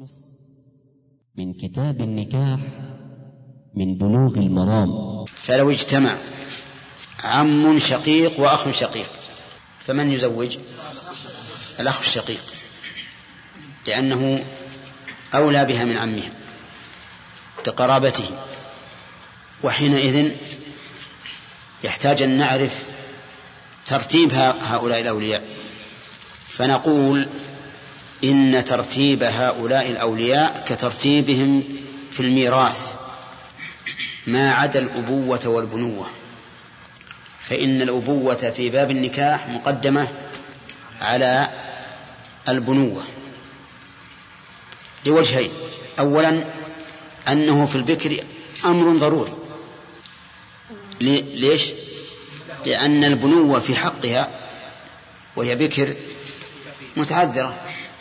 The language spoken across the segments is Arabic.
الخامس من كتاب النكاح من بلوغ المرام. فلو اجتمع عم شقيق وأخ شقيق فمن يزوج؟ الأخ الشقيق، لأنه أولى بها من عمها لقرابته. وحينئذ يحتاج أن نعرف ترتيب هؤلاء الأولياء، فنقول إن ترتيب هؤلاء الأولياء كترتيبهم في الميراث ما عدا الأبوة والبنوة، فإن الأبوة في باب النكاح مقدمة على البنوة لوجهين: أولا أنه في البكر أمر ضروري. ليش؟ لأن البنوة في حقها وهي بكر متعذرة.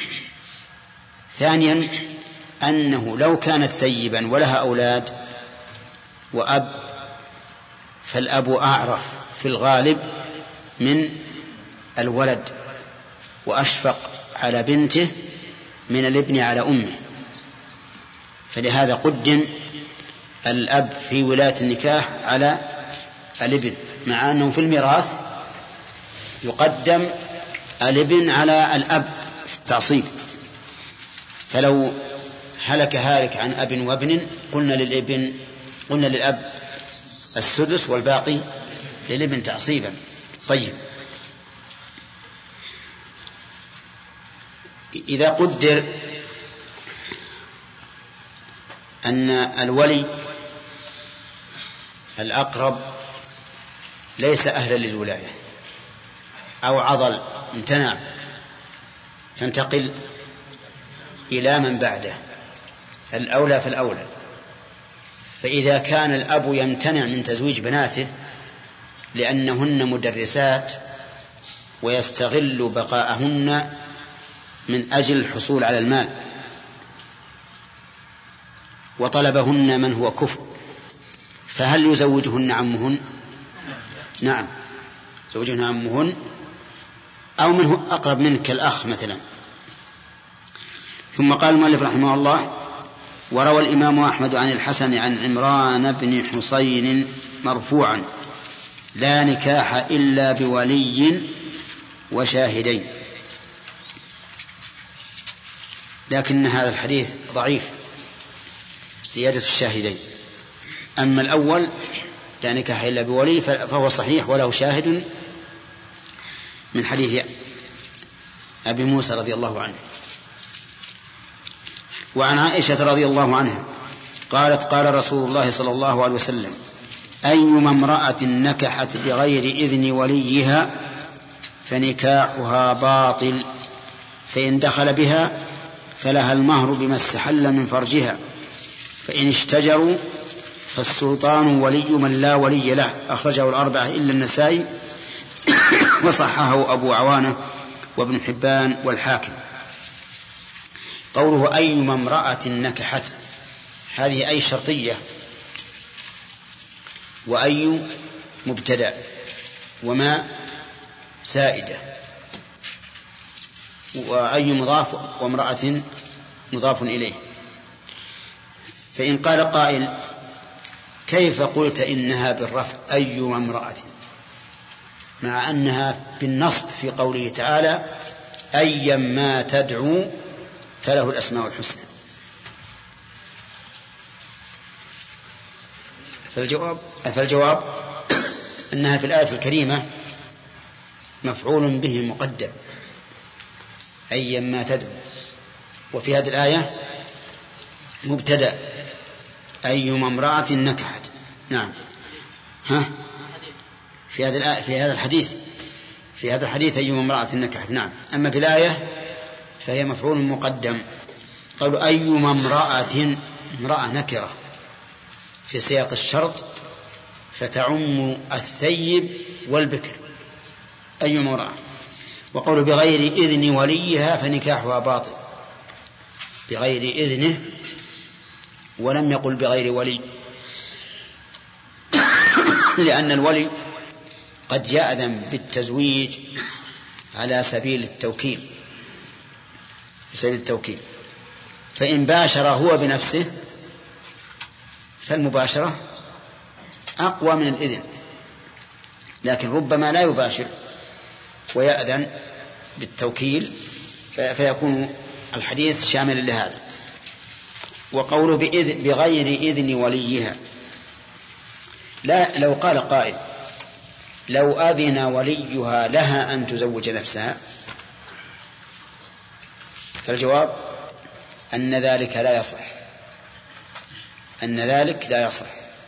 ثانيا أنه لو كانت ثيبا ولها أولاد وأب فالأب أعرف في الغالب من الولد وأشفق على بنته من الابن على أمه، فلهذا قدم الأب في ولاية النكاح على الابن، مع أنه في الميراث يقدم الابن على الأب في التعصيب. فلو هلك هالك عن أب وابن قلنا للأب السدس والباقي للابن تعصيبا. طيب، إذا قدر أن الولي الأقرب ليس أهلا للولاية أو عضل امتنع، تنتقل إلى من بعده الأولى فالأولى. فإذا كان الأب يمتنع من تزويج بناته لأنهن مدرسات ويستغل بقاءهن من أجل الحصول على المال، وطلبهن من هو كفء، فهل يزوجهن عمهن؟ نعم، يزوجهن عمهن أو من هو أقرب منك كالأخ مثلا. ثم قال المؤلف رحمه الله: وروى الإمام أحمد عن الحسن عن عمران بن حسين مرفوعا: لا نكاح إلا بولي وشاهدين. لكن هذا الحديث ضعيف، زيادة الشاهدين. أما الأول لا نكاح إلا بولي فهو صحيح، وله شاهد من حديث أبي موسى رضي الله عنه. وعن عائشة رضي الله عنها قالت: قال رسول الله صلى الله عليه وسلم: أيما امرأة نكحت بغير إذن وليها فنكاحها باطل، فإن دخل بها فلها المهر بما استحل من فرجها، فإن اشتجروا فالسلطان ولي من لا ولي له. أخرجه الأربعة إلا النسائي، وصححه أبو عوانة وابن حبان والحاكم. قوله أيما امرأة نكحت، هذه أي شرطية، وأي مبتدأ، وما زائدة، وأي مضاف، وامرأة مضاف إليه. فإن قال قائل: كيف قلت إنها بالرفع أيما امرأة مع أنها بالنصب في قوله تعالى: أيا ما تدعو فله الأسماء الحسنى؟ فالجواب أنها في الآية الكريمة مفعول به مقدم، أيا ما تدعو، وفي هذه الآية مبتدأ أيما امرأة نكحت. نعم، في هذا الحديث أيما امرأة نكحت. نعم، أما في الآية فهي مفعول مقدم. قالوا أيما امرأة نكرة في سياق الشرط فتعم الثيب والبكر، أيما امرأة. وقالوا بغير إذن وليها فنكاحها باطل، بغير إذنه، ولم يقل بغير ولي، لأن الولي قد يأذن بالتزويج على سبيل التوكيل، فإن باشر هو بنفسه فالمباشرة أقوى من الإذن، لكن ربما لا يباشر ويأذن بالتوكيل فيكون الحديث شاملا لهذا. وقوله بغير إذن وليها، لا لو قال قائل لو أذن وليها لها أن تزوج نفسها، فالجواب أن ذلك لا يصح، أن ذلك لا يصح،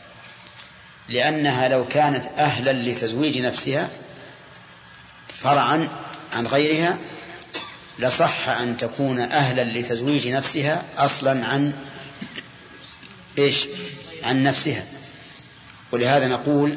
لأنها لو كانت أهلا لتزويج نفسها فرعا عن غيرها لصح أن تكون أهلا لتزويج نفسها أصلا عن نفسها. ولهذا نقول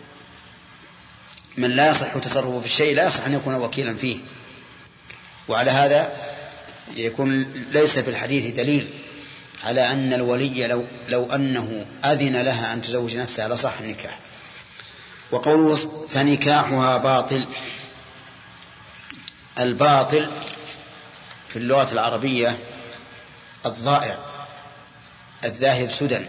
من لا يصح تصرفه في الشيء لا يصح أن يكون وكيلا فيه. وعلى هذا يكون ليس في الحديث دليل على أن الولي لو أنه أذن لها أن تزوج نفسها لصح النكاح. وقوله فنكاحها باطل، الباطل في اللغة العربية الضائع الذاهب سدى،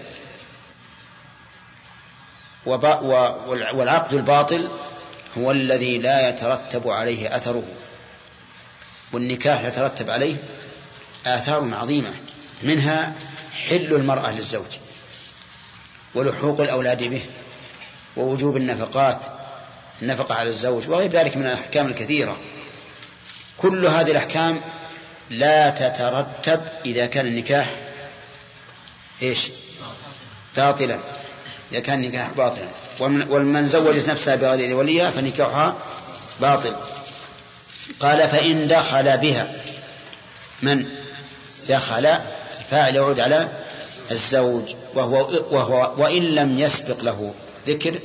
والعقد الباطل هو الذي لا يترتب عليه أثره، والنكاح يترتب عليه آثار عظيمة، منها حل المرأة للزوج ولحوق الأولاد به ووجوب النفقة على الزوج وغير ذلك من الأحكام الكثيرة. كل هذه الأحكام لا تترتب إذا كان النكاح باطلا، إذا كان النكاح باطلا. ومن زوجت نفسها بغير إذن وليها فنكاحها باطل. قال فإن دخل بها، من دخل الفاعل يعود على الزوج وإن لم يسبق له ذكر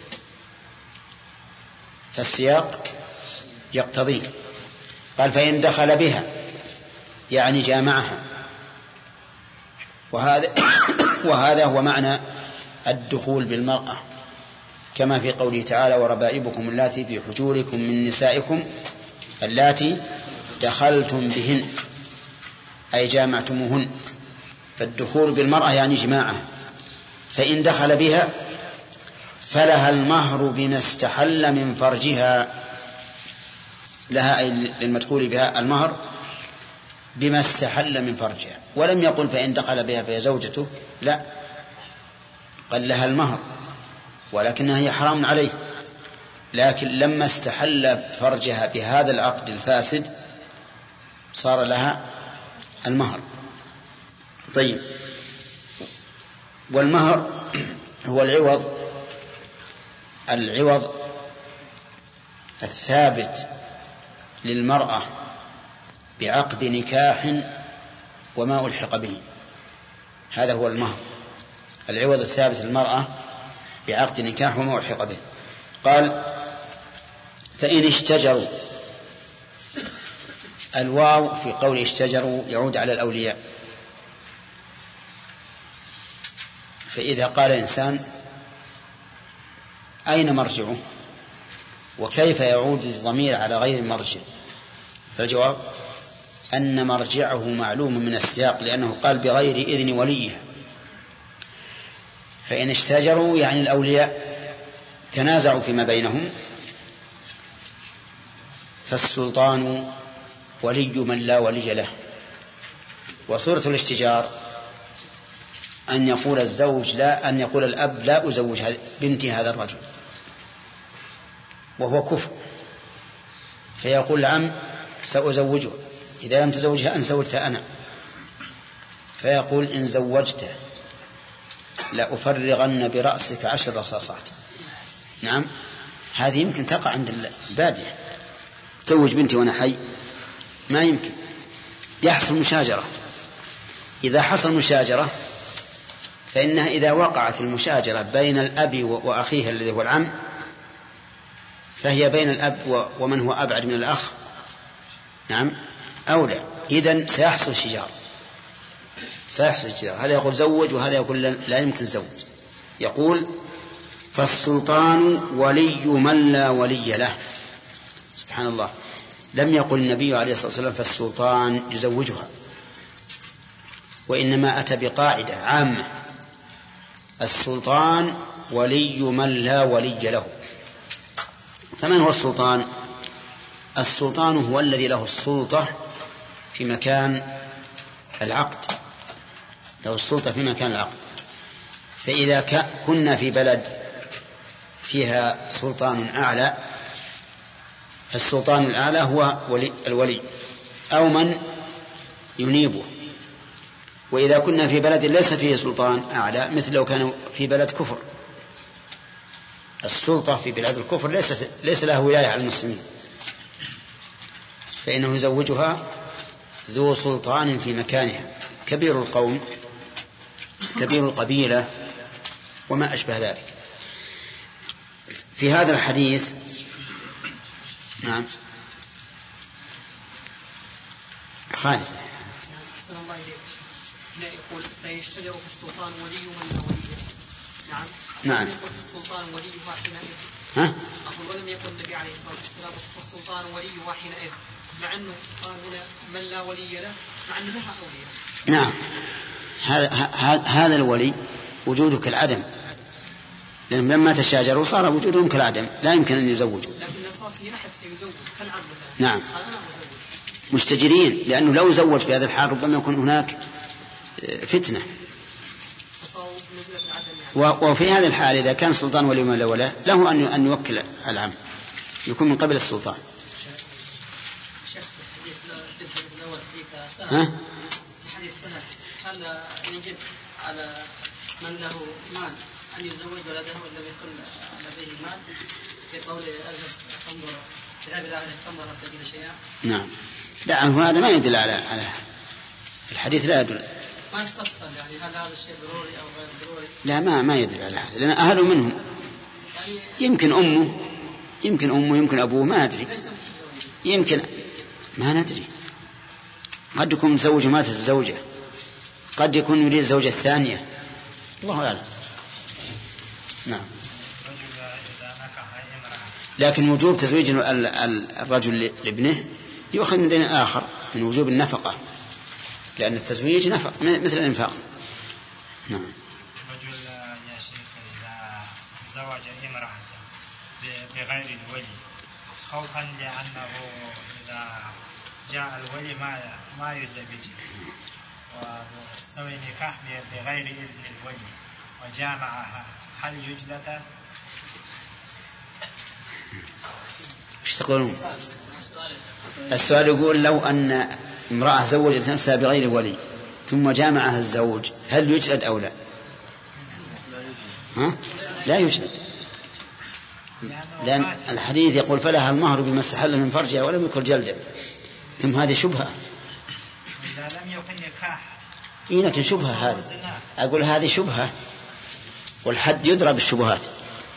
فالسياق يقتضيه. قال فإن دخل بها يعني جامعها، وهذا هو معنى الدخول بالمرأة، كما في قوله تعالى وربائبكم اللاتي في حجوركم من نسائكم اللاتي دخلتم بهن، أي جامعتموهن. فالدخول بالمرأة يعني جماعها. فإن دخل بها فلها المهر بما استحل من فرجها، لها أي للمدخول بها المهر بما استحل من فرجها، ولم يقل فإن دخل بها فهي زوجته، لا، قال لها المهر ولكنها هي حرام عليه، لكن لما استحل فرجها بهذا العقد الفاسد صار لها المهر. طيب، والمهر هو العوض الثابت للمرأة بعقد نكاح وما ألحق به، هذا هو المهر، العوض الثابت للمرأة بعقد نكاح وما ألحق به. قال فإن اشتجروا، الواو في قول اشتجروا يعود على الأولياء. فإذا قال إنسان أين مرجعه وكيف يعود الضمير على غير المرجع، فالجواب أن مرجعه معلوم من السياق، لأنه قال بغير إذن وليها. فإن اشتجروا يعني الأولياء تنازعوا فيما بينهم، فالسلطان ولي من لا ولي له. وصورة الاشتجار أن يقول الزوج أن يقول الأب لا أزوج بنتي هذا الرجل، وهو كفر، فيقول العم سأزوجه، إذا لم تزوجها أن زوجتها أنا، فيقول إن زوجته لأفرغن برأسك 10 رصاصات. نعم، هذه يمكن تقع عند البادية، زوج بنتي وأنا حي، ما يمكن، يحصل مشاجرة. إذا حصل مشاجرة فإنها إذا وقعت المشاجرة بين الأب وأخيه الذي هو العم فهي بين الأب ومن هو أبعد من الأخ، نعم، أولى. إذن سيحصل شجار، هذا يقول زوج وهذا يقول لا يمكن زوج. يقول فالسلطان ولي من لا ولي له. سبحان الله، لم يقل النبي عليه الصلاة والسلام فالسلطان يزوجها، وإنما أتى بقاعدة عامة: السلطان ولي من لا ولي له. فمن هو السلطان؟ السلطان هو الذي له السلطة في مكان العقد، له السلطة في مكان العقد. فإذا كنا في بلد فيها سلطان أعلى، فالسلطان الأعلى هو الولي أو من ينيبه. وإذا كنا في بلد ليس فيه سلطان أعلى، مثل لو كانوا في بلد كفر، السلطة في بلاد الكفر ليس له ولاية على المسلمين، فإنه يزوجها ذو سلطان في مكانها، كبير القوم، كبير القبيلة، وما أشبه ذلك. في هذا الحديث نعم خالد لا يقول لا يشترك في السلطان ولي من لا ولي له. نعم يقول في السلطان وليها حينئذ. أقول ولم يقل النبي عليه الصلاة والسلام في السلطان وليها حينئذ، مع أنه قال هنا من لا ولي له، مع أنه لها أولياء. نعم، هذا الولي وجوده كالعدم، لأن لما تشاجروا صار وجودهم كالعدم، لا يمكن أن يزوجوا. لكن صار في أحد سيزوج كالعم مثلا. نعم، مستجرين، لأنه لو زوج في هذا الحال ربما يكون هناك فتنة. وفي هذا الحال إذا كان السلطان ولي من لا ولا له أن يوكل العم، يكون من قبل السلطان. حديث سنة هل يجب على من له مال أن يزوج ولده ولا يكون لديه مال؟ في قول اذهب إلى أهلك فانظر هل تجد شيئا. نعم، لا هذا ما يدل على الحديث، لا يدل. ما استفصل يعني هل هذا الشيء ضروري أو غير ضروري؟ لا، ما يدل على هذا، لأن أهله منهم، يمكن أمه يمكن أبوه، ما أدري، يمكن ما ندري، قد يكون متزوج مات الزوجة، قد يكون يريد الزوجة الثانية، الله أعلم. نعم. لكن وجوب تزويج الرجل لابنه يؤخذ من دين آخر، من وجوب النفقة، لأن التزويج نفق مثل الإنفاق. نعم. رجل يا شيخ إذا زوج امرأة بغير الولي خوفا لأنه إذا جاء الولي ما يزوجه، وسوي نكاح بغير إذن الولي وجامعها، هل يجلد؟ ايش تقولون؟ السؤال يقول لو أن امرأة زوجت نفسها بغير ولي ثم جامعها الزوج، هل يجلد أو لا؟ لا يجلد، لأن الحديث يقول فلها المهر بما استحل من فرجها ولم يذكر جلدا. ثم هذه شبهة. إذا لم يكن نكاح لكن شبهة هذه، أقول هذه شبهة، والحد يدرى بالشبهات.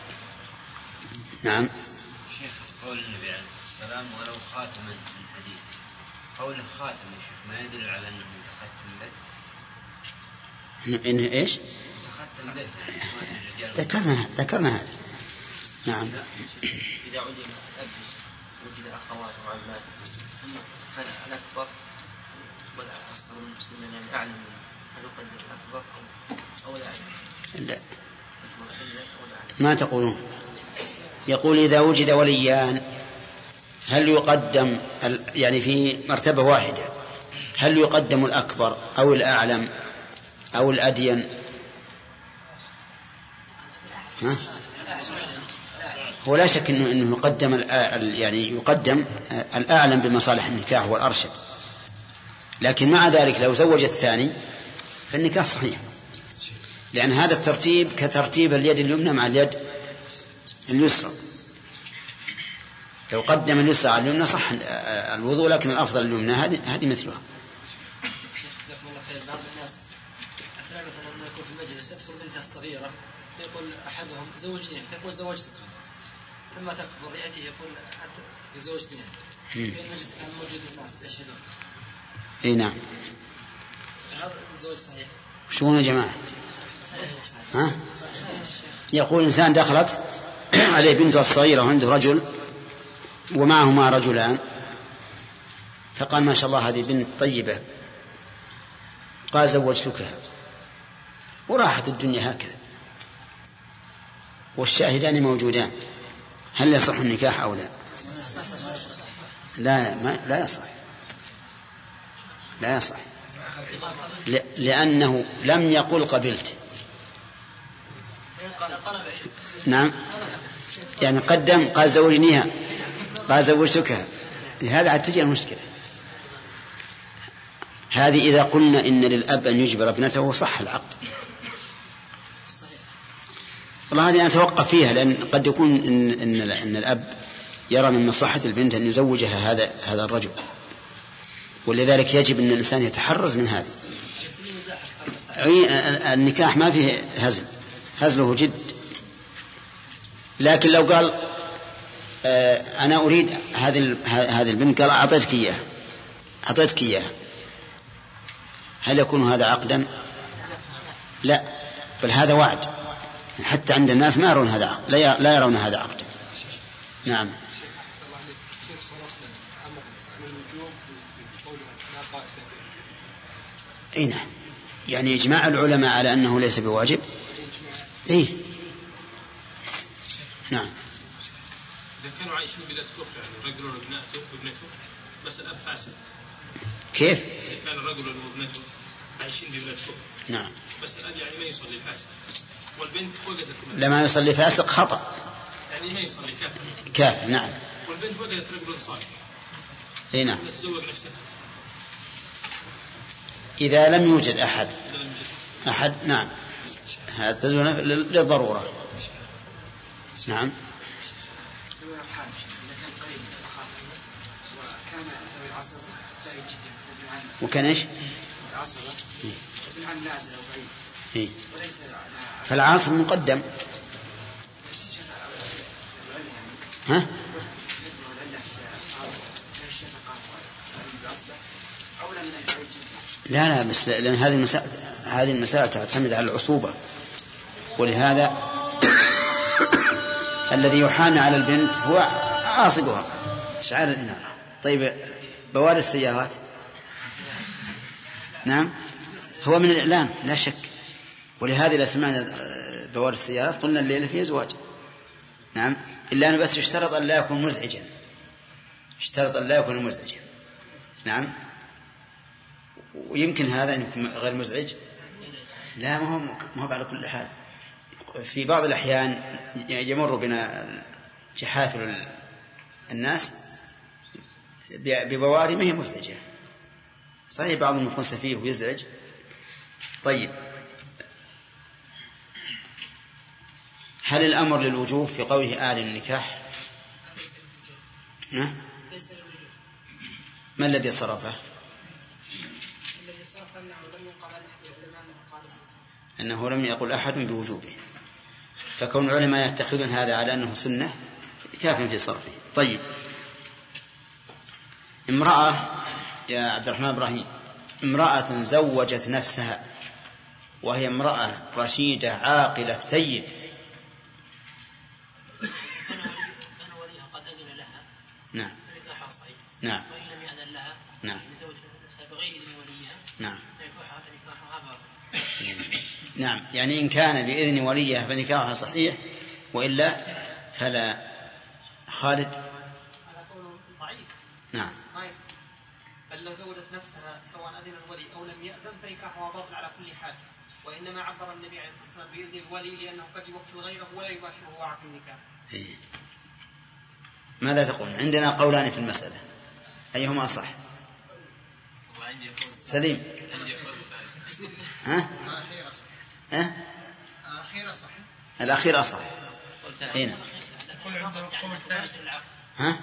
نعم. شيخ قول النبي عليه السلام ولو خاتما من حديد، قوله خاتم يا شيخ ما يدل على أنه متختم به؟ إنه إيش؟ متختم به يعني ذكرنا هذا. نعم. إذا عدم الأب وجد أخوات وعمات، هل الأكبر والأصغر من المسلمين يعني أعلم، هل يقدر الأكبر أو لا أعلم؟ لا، ما تقولون. يقول إذا وجد وليان هل يقدم يعني في مرتبة واحدة، هل يقدم الأكبر أو الأعلم أو الأدين؟ هو لا شك إنه يقدم يعني يقدم الأعلم بمصالح النكاح والأرشد، لكن مع ذلك لو زوج الثاني فالنكاح صحيح، لأن هذا الترتيب كترتيب اليد اليمنى مع اليد اليسرى. لو قدم اليسرى على اليمنى صح الوضوء، لكن الأفضل اليمنى، هذه مثلها. شيخ جزاكم الله خير. بعض الناس أثناء مثلا لما يكون في المجلس تدخل بنتها الصغيرة يقول أحدهم زوجني، يقول زوجتك، لما تكبر يأتي يقول يزوجني، في المجلس كان موجود الناس يشهدون. اي نعم. هذا الزواج صحيح؟ شو يا جماعة؟ يقول إنسان دخلت عليه بنته الصغيرة وعنده رجل ومعهما رجلان، فقال ما شاء الله هذه بنت طيبة، قال زوجتكها وراحت الدنيا هكذا والشاهدان موجودان، هل يصح النكاح أو لا؟ لا يصح، لا يصح، لأنه لم يقل قبلت. نعم، يعني قدم قال زوجنيها، قال زوجتكها، لهذا عاد تجي المشكلة هذه. إذا قلنا إن للأب أن يجبر ابنته صح العقد. والله هذه أتوقف فيها، لأن قد يكون إن الأب يرى من مصلحة البنت أن يزوجها هذا الرجل، ولذلك يجب أن الإنسان يتحرز من هذه. النكاح ما فيه هزله جد. لكن لو قال أنا أريد هذه البنت، قال أعطيتك إياها، هل يكون هذا عقدا؟ لا، بل هذا وعد. حتى عند الناس ما يرون هذا عقد، لا يرون هذا عقدا. نعم. اي نعم، يعني اجماع العلماء على انه ليس بواجب. ايه نعم. اذا كانوا عايشين بلاد كفر، يعني الرجل وابنته بس الاب فاسد، كيف؟ اذا كان الرجل وابنته عايشين ببلاد كفر، نعم، بس الاب يعني ما يصلي فاسد، والبنت وجدت لما يصلي فاسق خطأ، يعني ما يصلي كافر. نعم. والبنت وجدت رجل صالح، اي نعم، تتزوج نفسها إذا لم يوجد أحد. نعم، هذا للضرورة. نعم. وكان إيش؟ فالعاصر مقدم. ها؟ لا بس لأن هذه المسائل تعتمد على العصوبة، ولهذا الذي يحامي على البنت هو عاصبها. نعم. طيب، بواري السيارات، نعم، هو من الإعلان لا شك، ولهذا إذا سمعنا بواري السيارات قلنا الليلة فيه زواج. نعم، إلا أنه بس يشترط أن لا يكون مزعجا. نعم. ويمكن هذا أن يكون غير مزعج. لا، ما هو على كل حال. في بعض الأحيان يمر بنا جحافل الناس ببواري ما هي مزعجة، صحيح بعضهم يكون سفيه ويزعج. طيب، هل الأمر للوجوب في قوله آل النكاح؟ ما الذي صرفه؟ أنه لم يقل أحد بوجوبه، فكون العلماء يتخذون هذا على أنه سنة كاف في صرفه. طيب، امرأة يا عبد الرحمن إبراهيم، امرأة زوجت نفسها وهي امرأة رشيدة عاقلة ثيب، كان وليها قد أذن لها، نعم، فنكاحها صحيح، نعم، وإن لم يأذن لها، نعم، لزوج نفسها بغير إذن وليها، نعم، فنكاحها باطل. نعم، يعني إن كان بإذن وليها فنكاحها صحيح، وإلا فلا. خالد. هذا قول ضعيف. نعم. ما يصح. بل لو زوجت نفسها سواء أذن الولي أو لم يأذن فنكاحها باطل على كل حال، وإنما عبر النبي عليه الصلاة والسلام بإذن الولي لأنه قد يوكل غيره ولا يباشره وعى في النكاح. ماذا تقول؟ عندنا قولان في المسألة، أيهما أصح؟ سليم. ها؟ الأخير أصح. هنا. ها؟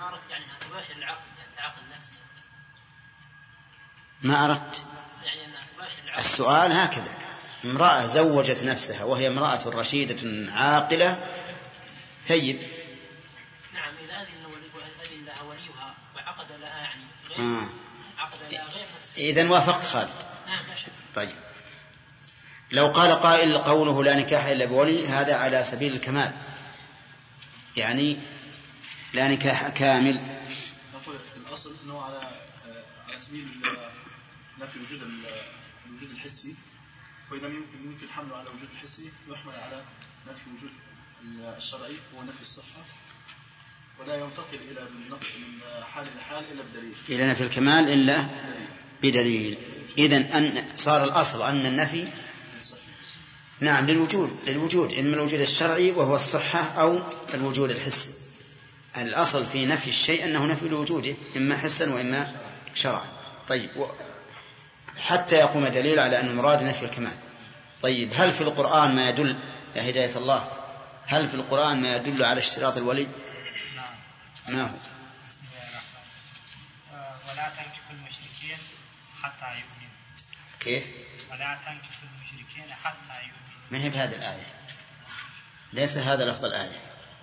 ما أردت. السؤال هكذا: امرأة زوجت نفسها وهي امرأة رشيدة عاقلة ثيب. نعم، إذا أذن لها وليها وعقد لها يعني عقد لها غير نفسها. إذن وافقت خالد. نعم، لا شك. طيب، لو قال قائل قوله لا نكاح إلا بولي، هذا على سبيل الكمال، يعني لا نكاح كامل. نقول الأصل أنه على سبيل نفي وجود الوجود الحسي، وإذا لم يمكن حمله على الوجود الحسي يحمل على نفي الوجود الشرعي هو نفي الصحة، ولا ينتقل إلى من حال إلى حال إلا بدليل، إلى نفي الكمال إلا بدليل. إذن أن صار الأصل أن النفي نعم للوجود إما الوجود الشرعي وهو الصحة أو الوجود الحسي. الأصل في نفي الشيء أنه نفي لوجوده إما حسا وإما شرعا. طيب حتى يقوم دليل على أن المراد نفي الكمال. طيب هل في القرآن ما يدل يا هداية الله، هل في القرآن ما يدل على اشتراط الولي؟ نعم. ما هو؟ بسم الله الرحمن الرحيم. ولا تنكحوا المشركين حتى يؤمنوا. كيف؟ ولا تنكحوا المشركين حتى يؤمنوا. ما هي بهذه الآية؟ ليس هذا لفظ الآية.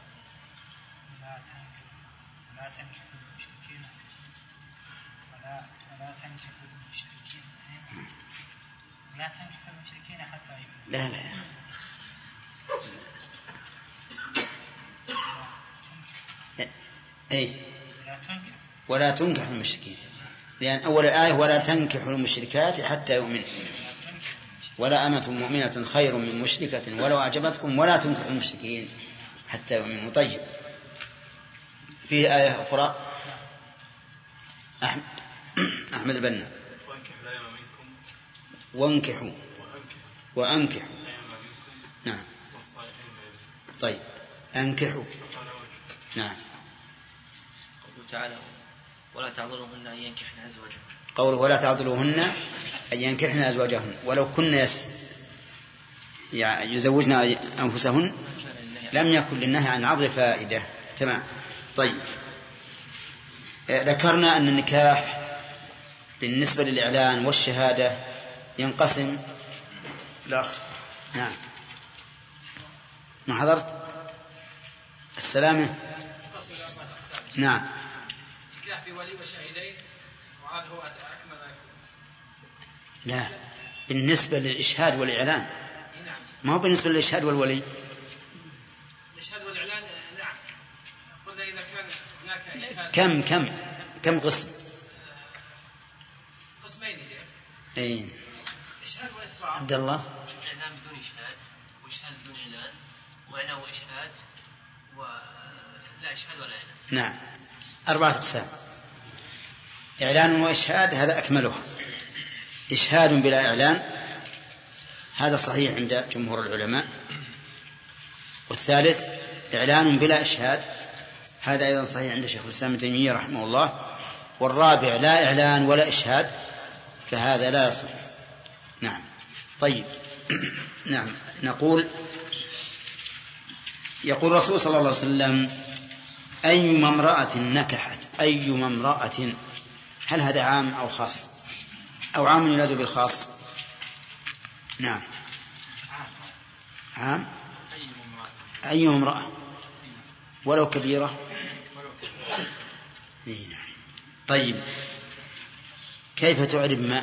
ولا تنكحوا المشركين ولا تنكحوا المشركين لا تنكحوا المشركين حتى يؤمنوا. لا أي ولا تنكح المشركين، لأن أول الآية ولا تنكح المشركات حتى يؤمن، ولا أمة مؤمنة خير من مشركة ولو أعجبتكم ولا تنكح المشركين حتى يؤمنوا. طيب في آية أخرى أحمد البنا وانكحوا وأنكحوا. نعم. طيب أنكحوا. نعم. قوله تعالى ولا تعضلوهن أن ينكحن أزواجهن. قوله ولا تعضلوهن أن ينكحن أزواجهن ولو كن يزوجن أنفسهن لم يكن للنهي عن العضل فائدة. تمام. طيب ذكرنا أن النكاح بالنسبة للإعلان والشهادة ينقسم. الأخ نعم ما حضرت السلامة. نعم. نكاح بولي وشاهدين وهذا هو أكمل ما يكون. لا بالنسبة للإشهاد والإعلان ما هو بالنسبة للإشهاد والولي. الإشهاد والإعلان نعم. قلنا إذا كان هناك إشهاد كم قسم؟ قسمين يا شيخ. إيه. إشهاد وإسراء. عبد الله. إعلان بدون إشهاد وإشهاد بدون إعلان وإعلان وإشهاد ولا إشهاد ولا إعلان. نعم 4 أقسام. إعلان وإشهاد هذا أكملها. إشهاد بلا إعلان هذا صحيح عند جمهور العلماء. والثالث إعلان بلا إشهاد هذا أيضا صحيح عند شيخ الإسلام ابن تيمية رحمه الله. والرابع لا إعلان ولا إشهاد فهذا لا يصح. نعم. طيب نعم نقول يقول الرسول صلى الله عليه وسلم أيما امرأة نكحت أيما امرأة، هل هذا عام أو خاص أو عام ينادى بالخاص؟ نعم عام. أيما امرأة ولو كبيرة. طيب كيف تعرب ما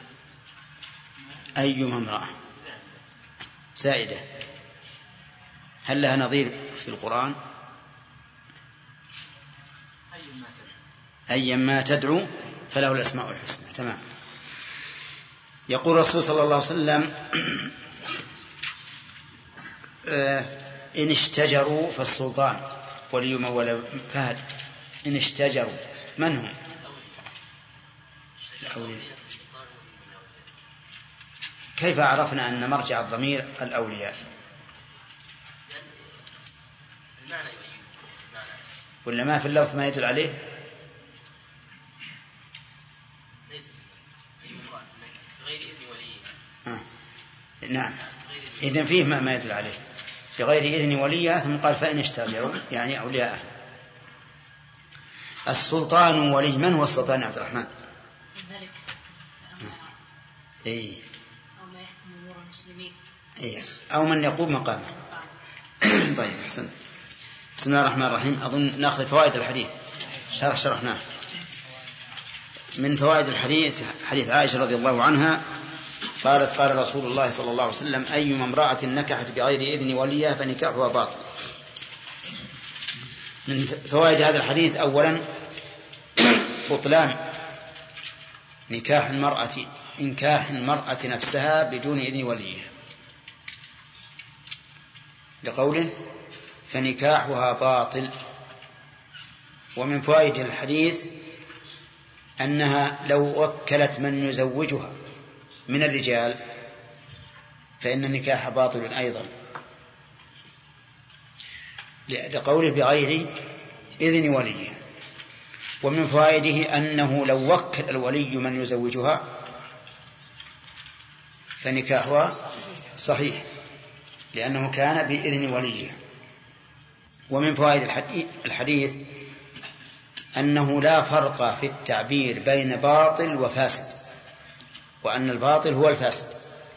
أيما امرأة زائدة؟ هل لها نظير في القرآن؟ أيما تدعو فله الأسماء الحسنى. تمام. يقول الرسول صلى الله عليه وسلم إن اشتجروا فالسلطان ولي مولى فهد. إن اشتجروا من هم؟ الأولياء. كيف عرفنا أن مرجع الضمير الأولياء؟ ولا ما في اللفظ ما يدل عليه؟ غير إذن وليه. نعم إذن فيه ما يدل عليه بغير إذن وليه. ثم قال فإن اشتجروا يعني أولياءه. السلطان ولي من هو السلطان عبد الرحمن؟ الملك إيه. أو ما يحكم أمور المسلمين. إيه. أو من يقوم مقامه. طيب أحسن. بسم الله الرحمن الرحيم. أظن نأخذ فوائد الحديث شرحناه. من فوائد الحديث حديث عائشة رضي الله عنها قالت قال رسول الله صلى الله عليه وسلم أيما امرأة نكحت بغير إذن وليها فنكاحها باطل. من فوائد هذا الحديث أولا بطلان نكاح المرأة إنكاح المرأة نفسها بدون إذن وليها، لقوله فنكاحها باطل. ومن فوائد الحديث أنها لو وكلت من يزوجها من الرجال فإن النكاح باطل أيضا، لقوله بغير إذن وليها. ومن فوائده أنه لو وكل الولي من يزوجها فنكاحها صحيح لأنه كان بإذن وليها. ومن فوائد الحديث أنه لا فرق في التعبير بين باطل وفاسد، وأن الباطل هو الفاسد،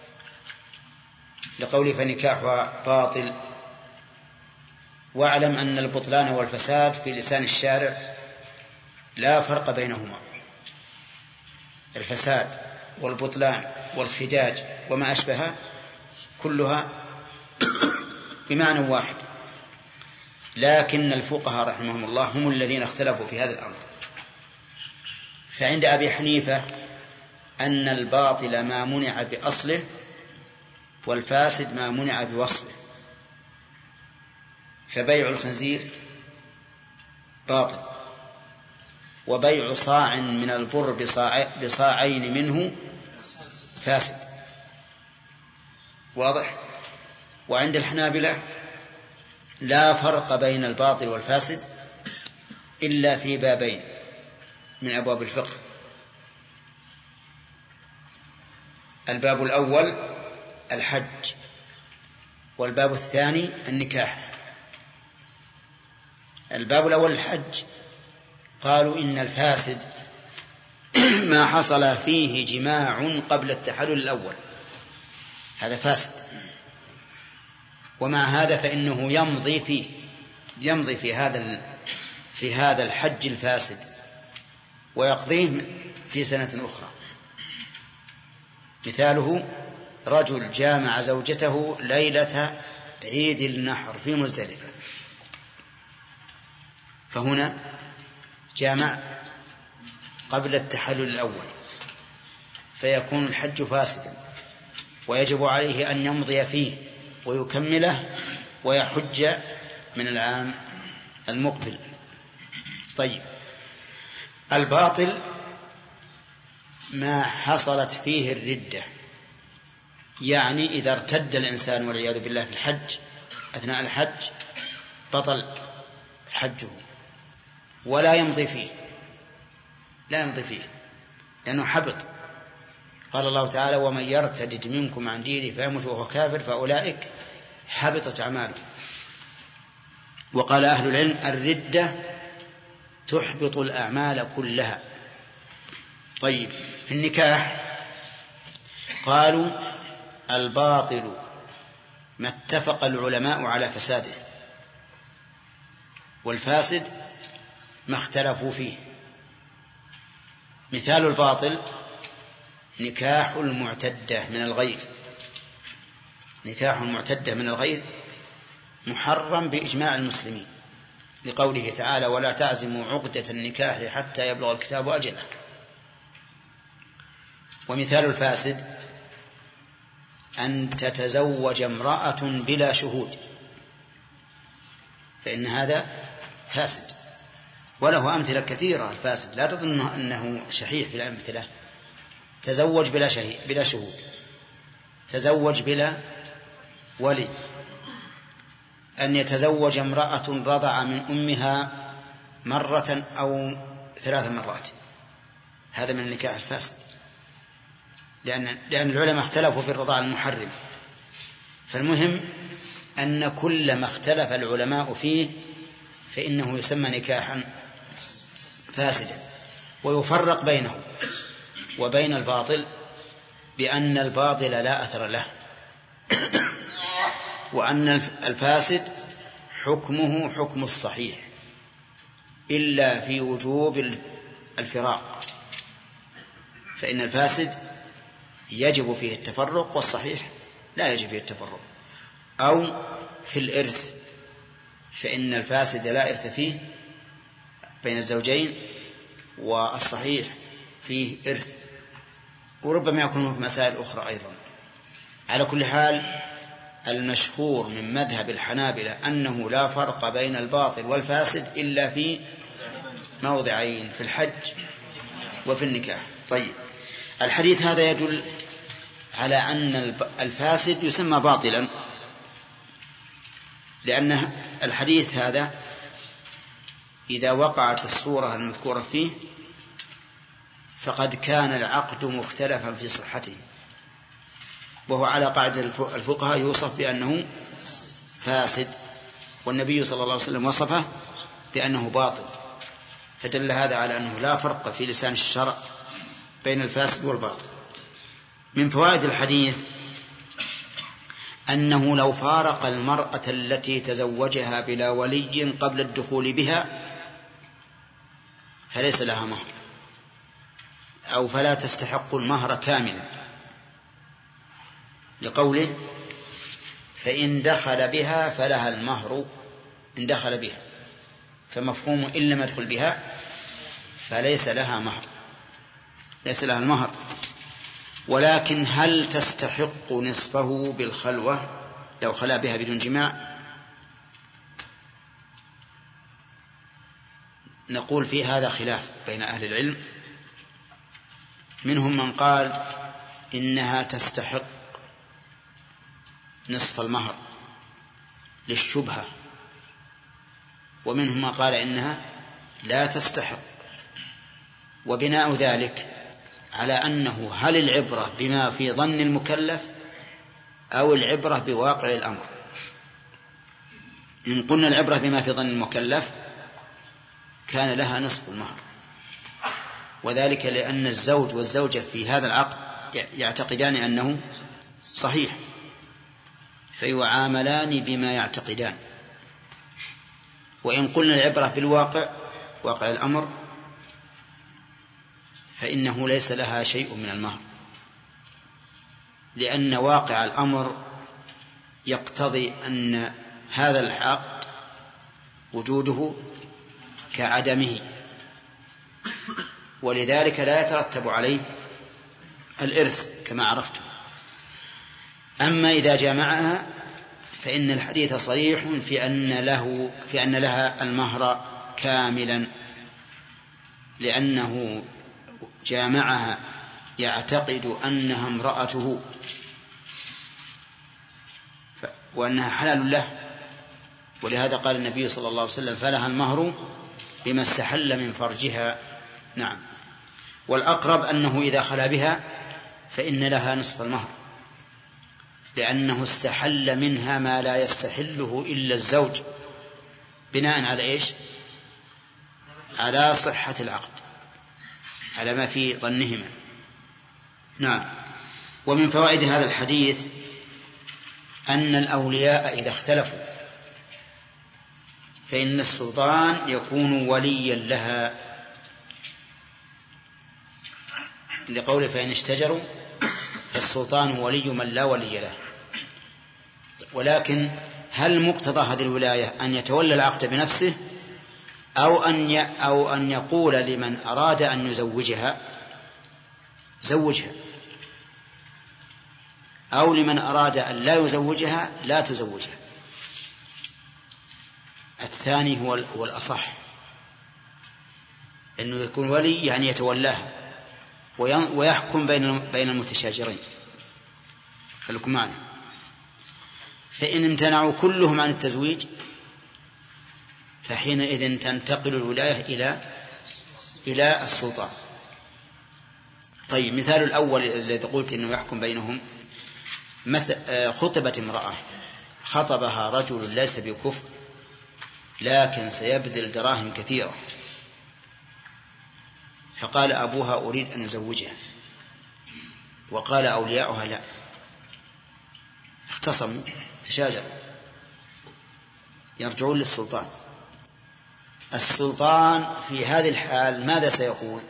لقوله فنكاحها باطل. واعلم أن البطلان والفساد في لسان الشارع لا فرق بينهما، الفساد والبطلان والخداج وما أشبهه كلها بمعنى واحد، لكن الفقهاء رحمهم الله هم الذين اختلفوا في هذا الأمر. فعند أبي حنيفة أن الباطل ما منع بأصله والفاسد ما منع بوصله، فبيع الخنزير باطل، وبيع صاع من البر بصاعين منه فاسد، واضح. وعند الحنابلة لا فرق بين الباطل والفاسد إلا في بابين من أبواب الفقه: الباب الأول الحج، والباب الثاني النكاح. الباب الأول الحج قالوا إن الفاسد ما حصل فيه جماع قبل التحلل الأول، هذا فاسد، ومع هذا فإنه يمضي في هذا الحج الفاسد ويقضيه في سنة أخرى. مثاله رجل جامع زوجته ليلة عيد النحر في مزدلفة، فهنا جامع قبل التحلل الأول، فيكون الحج فاسدا، ويجب عليه أن يمضي فيه ويكمله ويحج من العام المقبل. طيب، الباطل ما حصلت فيه الردة، يعني إذا ارتد الإنسان والعياذ بالله في الحج أثناء الحج بطل حجه ولا يمضي فيه، لأنه حبط. قال الله تعالى: ومن يرتد منكم عن دينه فيمت وهو كافر فأولئك حبطت أعماله. وقال أهل العلم: الردة تحبط الأعمال كلها. طيب، في النكاح قالوا: الباطل ما اتفق العلماء على فساده، والفاسد ما اختلفوا فيه. مثال الباطل نكاح المعتدة من الغير محرم بإجماع المسلمين، لقوله تعالى: ولا تعزموا عقدة النكاح حتى يبلغ الكتاب أجله. ومثال الفاسد أن تتزوج امرأة بلا شهود، فإن هذا فاسد، وله أمثلة كثيرة. الفاسد لا تظن أنه شحيح في الأمثلة. تزوج بلا شهود، تزوج بلا ولي، أن يتزوج امرأة رضع من أمها مرة أو 3 مرات، هذا من النكاح الفاسد، لأن العلماء اختلفوا في الرضاع المحرم. فالمهم أن كل ما اختلف العلماء فيه فإنه يسمى نكاحا فاسدا. ويفرق بينه وبين الباطل بأن الباطل لا أثر له، وأن الفاسد حكمه حكم الصحيح إلا في وجوب الفراق، فإن الفاسد يجب فيه التفرق والصحيح لا يجب فيه التفرق. أو في الإرث، فإن الفاسد لا إرث فيه بين الزوجين، والصحيح فيه إرث. وربما يكون هناك مسائل أخرى أيضا. على كل حال المشهور من مذهب الحنابلة أنه لا فرق بين الباطل والفاسد إلا في موضعين، في الحج وفي النكاح. طيب، الحديث هذا يدل على أن الفاسد يسمى باطلا، لأن الحديث هذا إذا وقعت الصورة المذكورة فيه فقد كان العقد مختلفا في صحته، وهو على قاعدة الفقهاء يوصف بأنه فاسد، والنبي صلى الله عليه وسلم وصفه بأنه باطل، فدل هذا على أنه لا فرق في لسان الشرع بين الفاسد والباطل. من فوائد الحديث أنه لو فارق المرأة التي تزوجها بلا ولي قبل الدخول بها فليس لها مهر، أو فلا تستحق المهر كاملا، لقوله فإن دخل بها فلها المهر. إن دخل بها، فمفهوم إن لم يدخل بها فليس لها مهر، ليس لها المهر. ولكن هل تستحق نصفه بالخلوة لو خلا بها بدون جماع؟ نقول في هذا خلاف بين أهل العلم، منهم من قال إنها تستحق نصف المهر للشبهة، ومنهم من قال إنها لا تستحق، وبناء ذلك على أنه هل العبرة بما في ظن المكلف أو العبرة بواقع الأمر. إن قلنا العبرة بما في ظن المكلف كان لها نصف المهر، وذلك لأن الزوج والزوجة في هذا العقد يعتقدان أنه صحيح، فيعاملان بما يعتقدان. وإن قلنا العبرة بالواقع، واقع الأمر، فإنه ليس لها شيء من المهر، لأن واقع الأمر يقتضي أن هذا العقد وجوده كعدمه، ولذلك لا يترتب عليه الإرث كما عرفتم. أما إذا جامعها فإن الحديث صريح في أن لها المهر كاملا، لأنه جامعها يعتقد أنها امرأته وأنها حلال له، ولهذا قال النبي صلى الله عليه وسلم فلها المهر بما استحل من فرجها. نعم. والأقرب أنه إذا خلا بها فإن لها نصف المهر، لأنه استحل منها ما لا يستحله إلا الزوج، بناء على إيش؟ على صحة العقد، على ما في ظنهما. نعم. ومن فوائد هذا الحديث أن الأولياء إذا اختلفوا فإن السلطان يكون وليا لها، لقوله فإن اشتجروا فالسلطان هو من لا ولي له. ولكن هل مقتضى هذه الولاية أن يتولى العقد بنفسه أو أن يقول لمن أراد أن يزوجها زوجها، أو لمن أراد أن لا يزوجها لا تزوجها؟ الثاني هو الأصح، أنه يكون ولي يعني يتولاها ويحكم بين المتشاجرين. خليكم معنا. فإن امتنعوا كلهم عن التزويج فحينئذ تنتقل الولاية إلى السلطان. طيب، مثال الأول الذي قلت أنه يحكم بينهم، خطبت امرأة خطبها رجل ليس بكفر لكن سيبذل دراهم كثيرة، فقال أبوها أريد أن أزوجها، وقال أولياؤها لا، اختصموا تشاجروا، يرجعون للسلطان. السلطان في هذه الحال ماذا سيقول؟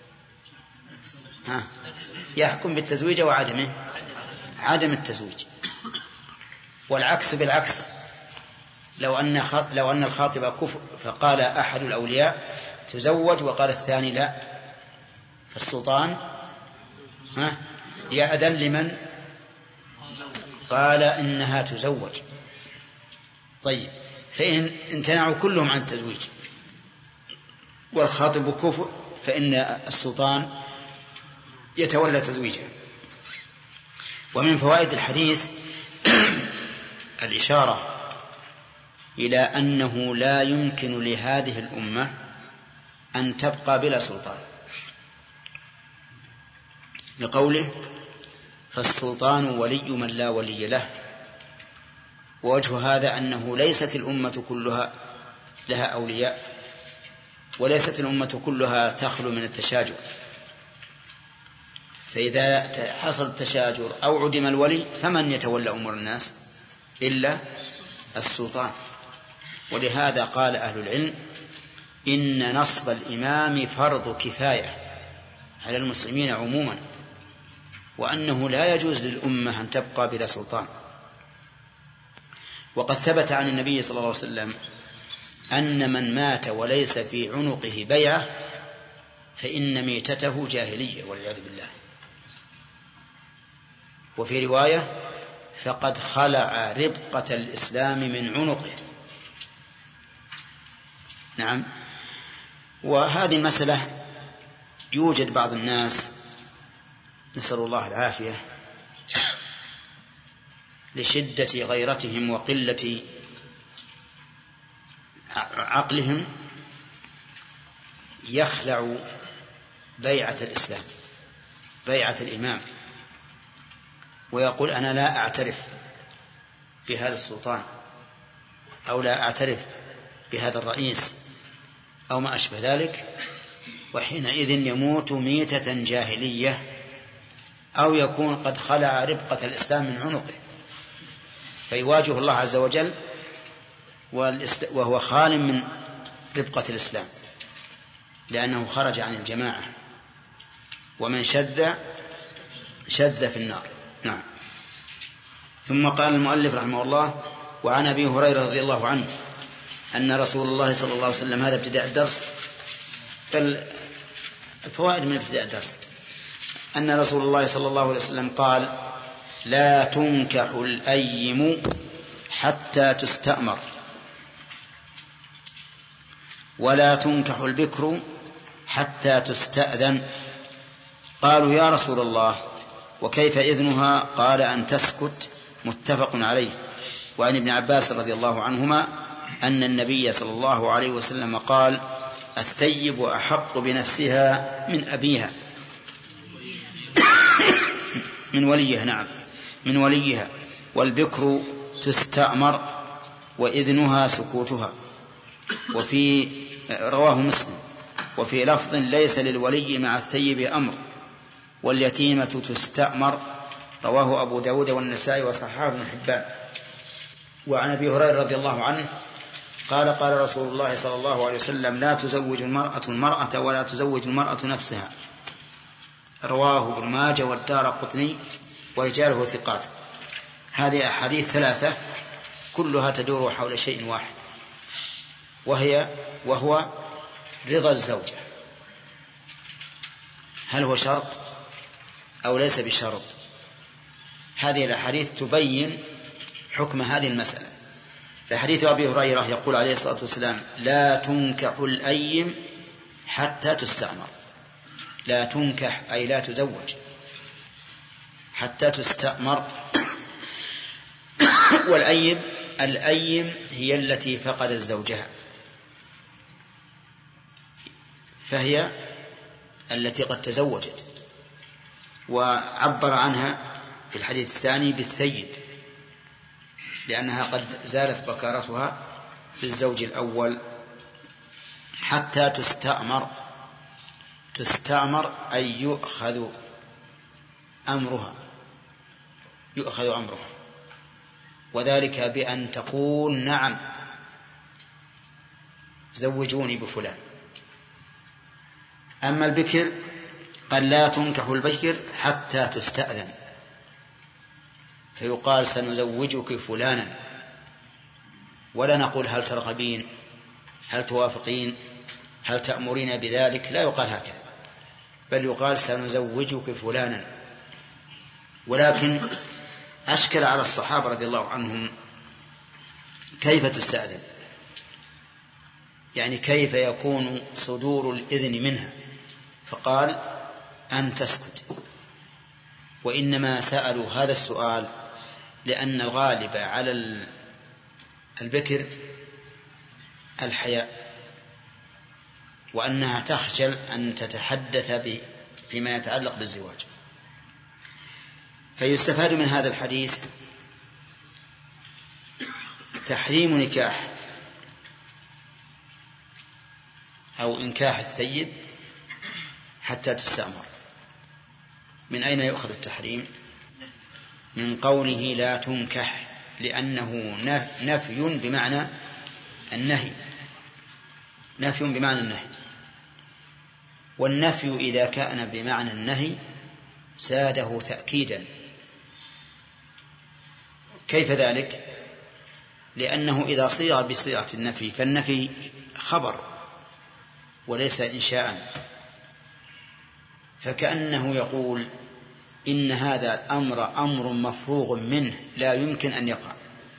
يحكم بالتزويج وعدمه، عدم التزويج. والعكس بالعكس، لو أن الخاطب كفر فقال أحد الأولياء تزوج وقال الثاني لا، فالسلطان يأذن لمن قال إنها تزوج. طيب، فإن امتنعوا كلهم عن التزويج والخاطب كفء فإن السلطان يتولى تزويجها. ومن فوائد الحديث الإشارة إلى أنه لا يمكن لهذه الأمة أن تبقى بلا سلطان، لقوله فالسلطان ولي من لا ولي له. ووجه هذا أنه ليست الأمة كلها لها أولياء، وليست الأمة كلها تخلو من التشاجر، فإذا حصل التشاجر أو عدم الولي فمن يتولى أمور الناس إلا السلطان. ولهذا قال أهل العلم إن نصب الإمام فرض كفاية على المسلمين عموما، وأنه لا يجوز للأمة أن تبقى بلا سلطان. وقد ثبت عن النبي صلى الله عليه وسلم أن من مات وليس في عنقه بيعة فإن ميتته جاهلية والعياذ بالله. وفي رواية فقد خلع ربقة الإسلام من عنقه. نعم. وهذه المسألة يوجد بعض الناس نسأل الله العافية لشدة غيرتهم وقلة عقلهم يخلع بيعة الإسلام، بيعة الإمام، ويقول أنا لا أعترف بهذا السلطان أو لا أعترف بهذا الرئيس أو ما أشبه ذلك، وحينئذ يموت ميتة جاهلية أو يكون قد خلع ربقة الإسلام من عنقه، فيواجه الله عز وجل وهو خال من ربقة الإسلام لأنه خرج عن الجماعة، ومن شذ في النار. نعم. ثم قال المؤلف رحمه الله وعن أبي هريرة رضي الله عنه أن رسول الله صلى الله عليه وسلم، هذا ابتداء الدرس، بل الفوائد من ابتداء الدرس، أن رسول الله صلى الله عليه وسلم قال لا تنكح الأيم حتى تستأمر ولا تنكح البكر حتى تستأذن. قالوا يا رسول الله وكيف إذنها؟ قال أن تسكت. متفق عليه. وعن ابن عباس رضي الله عنهما أن النبي صلى الله عليه وسلم قال الثيب أحق بنفسها من أبيها من وليها. نعم، من وليها. والبكر تستأمر وإذنها سكوتها. وفي رواه مسلم وفي لفظ ليس للولي مع الثيب أمر واليتيمة تستأمر. رواه أبو داود والنسائي وصححه ابن حبان. وعن أبي هريرة رضي الله عنه قال قال رسول الله صلى الله عليه وسلم لا تزوج المرأة ولا تزوج المرأة نفسها. رواه ابن ماجه والدارقطني ورجاله ثقات. هذه أحاديث ثلاثة كلها تدور حول شيء واحد، وهو رضا الزوجة. هل هو شرط أو ليس بشرط؟ هذه الأحاديث تبين حكم هذه المسألة. فحديث أبي هريرة يقول عليه الصلاة والسلام لا تنكح الأيم حتى تستأمر. لا تنكح أي لا تزوج حتى تستأمر. والأيم هي التي فقدت زوجها، فهي التي قد تزوجت، وعبر عنها في الحديث الثاني بالثيب لأنها قد زالت بكارتها بالزوج الأول. حتى تستأمر. تستأمر أي يؤخذ أمرها، وذلك بأن تقول نعم زوجوني بفلان. أما البكر قال لا تنكح البكر حتى تستأذن، فيقال سنزوجك فلانا، ولا نقول هل ترغبين، هل توافقين، هل تأمرين بذلك، لا يقال هكذا، بل يقال سنزوجك فلانا ولكن أشكل على الصحابة رضي الله عنهم كيف تستأذن، يعني كيف يكون صدور الإذن منها، فقال أن تسكت. وإنما سألوا هذا السؤال لأن الغالب على البكر الحياء، وأنها تخجل أن تتحدث فيما يتعلق بالزواج. فيستفاد من هذا الحديث تحريم نكاح أو إنكاح الثيب حتى تستأمر. من أين يؤخذ التحريم؟ من قوله لا تنكح، لأنه نفي بمعنى النهي، نفي بمعنى النهي، والنفي إذا كان بمعنى النهي زاده تأكيدا. كيف ذلك؟ لأنه إذا صيغ بصيغة النفي فالنفي خبر وليس إنشاء، فكأنه يقول إن هذا الأمر أمر مفروغ منه لا يمكن أن يقع.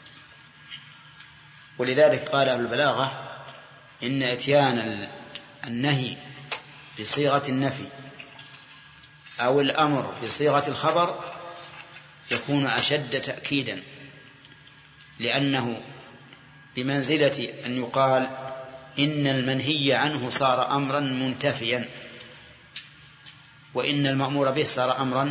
ولذلك قال أهل البلاغة إن إتيان النهي بصيغة النفي أو الأمر بصيغة الخبر يكون أشد تأكيدا، لأنه بمنزلة أن يقال إن المنهي عنه صار أمرا منتفيا، وإن المأمور به صار أمرا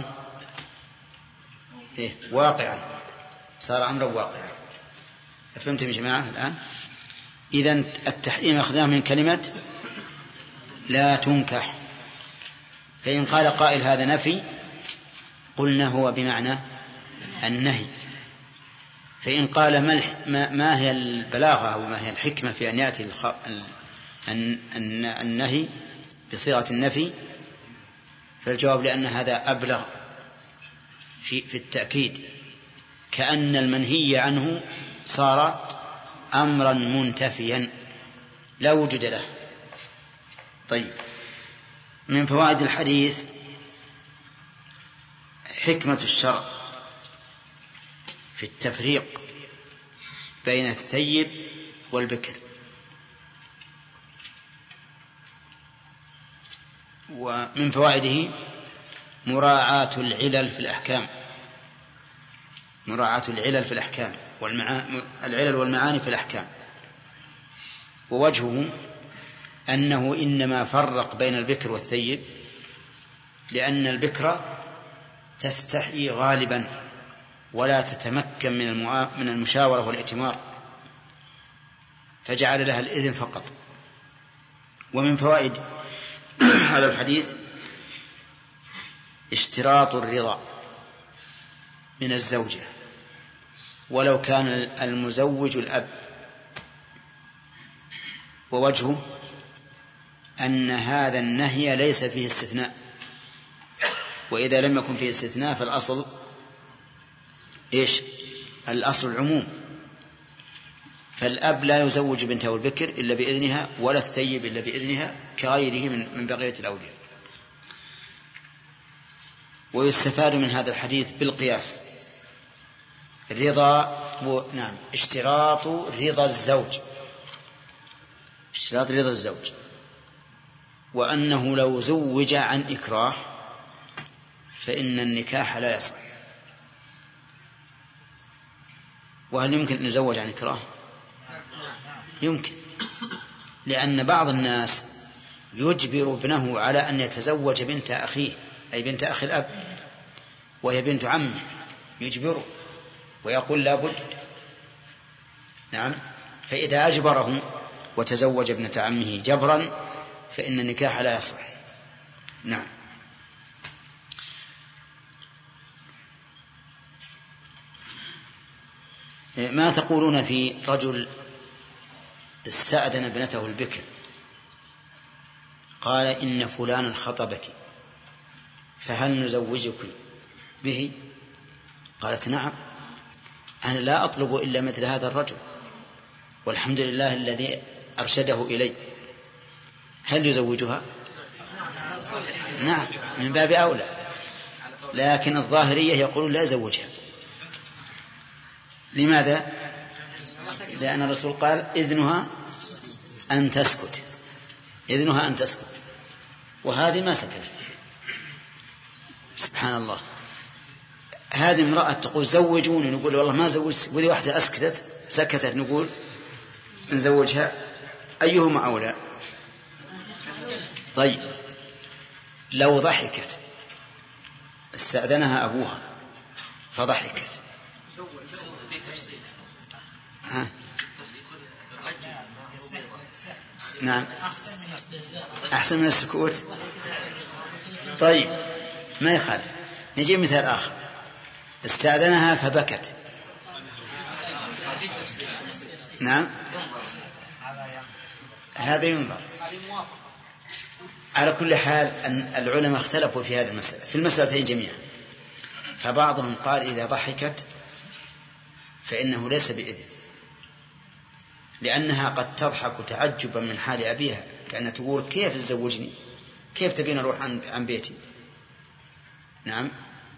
واقعا، صار أمرا واقعا. فهمتم يا جماعة الآن؟ إذن التحريم أخذناه من كلمة لا تنكح. فإن قال قائل هذا نفي قلنا هو بمعنى النهي. فإن قال ما هي البلاغة أو ما هي الحكمة في أن يأتي النهي بصيغة النفي، فالجواب لأن هذا أبلغ في التأكيد، كأن المنهي عنه صار أمرا منتفيا لا وجود له. طيب، من فوائد الحديث حكمة الشرع في التفريق بين الثيب والبكر. ومن فوائده مراعاة العلل في الأحكام، مراعاة العلل في الأحكام العلل والمعاني في الأحكام. ووجهه أنه إنما فرق بين البكر والثيب لأن البكر تستحي غالبا ولا تتمكن من المشاورة والائتمار، فجعل لها الإذن فقط. ومن فوائد هذا الحديث اشتراط الرضا من الزوجة ولو كان المزوج الأب. ووجهه أن هذا النهي ليس فيه استثناء، وإذا لم يكن فيه استثناء فالأصل إيش؟ الأصل العموم. فالأب لا يزوج بنته البكر إلا بإذنها ولا الثيب إلا بإذنها كغيره من بقية الأولياء. ويستفاد من هذا الحديث بالقياس اشتراط رضا الزوج، اشتراط رضا الزوج، وأنه لو زوج عن إكراه فإن النكاح لا يصح. وهل يمكن أن يزوج عن إكراه؟ يمكن، لأن بعض الناس يجبر ابنه على أن يتزوج بنت أخيه، أي بنت أخي الأب، وهي بنت عمه، يجبره ويقول لا بد. نعم، فإذا أجبره وتزوج ابنة عمه جبرا فإن النكاح لا يصح. نعم. ما تقولون في رجل استأذن ابنته البكر قال إن فلانا خطبك فهل نزوجك به؟ قالت نعم، أنا لا أطلب إلا مثل هذا الرجل والحمد لله الذي أرشده إلي. هل يزوجها؟ نعم، من باب أولى. لكن الظاهرية يقولون لا يزوجها. لماذا؟ لأن الرسول قال إذنها أن تسكت، إذنها أن تسكت، وهذه ما سكتت. سبحان الله. هذه امرأة تقول زوجوني، نقول والله ما زوجت، وذي واحدة سكتت نقول نزوجها. أيهما أولى؟ طيب لو ضحكت استأذنها أبوها فضحكت نعم أحسن من السكوت. طيب ما يخالف. نجيب مثال آخر، استأذنها فبكت. نعم هذا ينظر. على كل حال أن العلماء اختلفوا في هذه المسألة، في المسألتين جميعا. فبعضهم قال إذا ضحكت فإنه ليس بإذن، لأنها قد تضحك تعجبا من حال أبيها، كأنها تقول كيف تزوجني، كيف تبين أروح عن بيتي. نعم.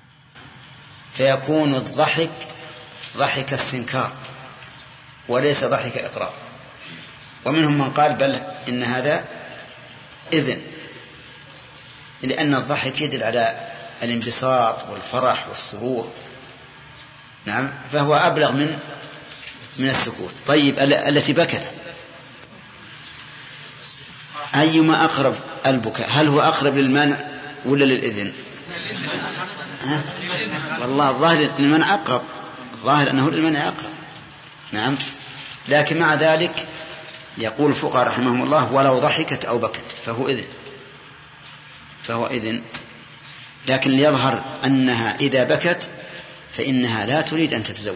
فيكون الضحك ضحك استنكار وليس ضحك إقرار. ومنهم من قال بل إن هذا إذن، لأن الضحك يدل على الانبساط والفرح والسرور. نعم. فهو أبلغ من السكوت. طيب التي بكت أيما أقرب البكاء؟ هل هو أقرب للمنع ولا للإذن؟ والله الظاهر للمنع أقرب، الظاهر أنه للمنع أقرب. نعم. لكن مع ذلك يقول الفقهاء رحمهم الله ولو ضحكت أو بكت فهو إذن. لكن ليظهر أنها إذا بكت فإنها لا تريد أن تتزوج.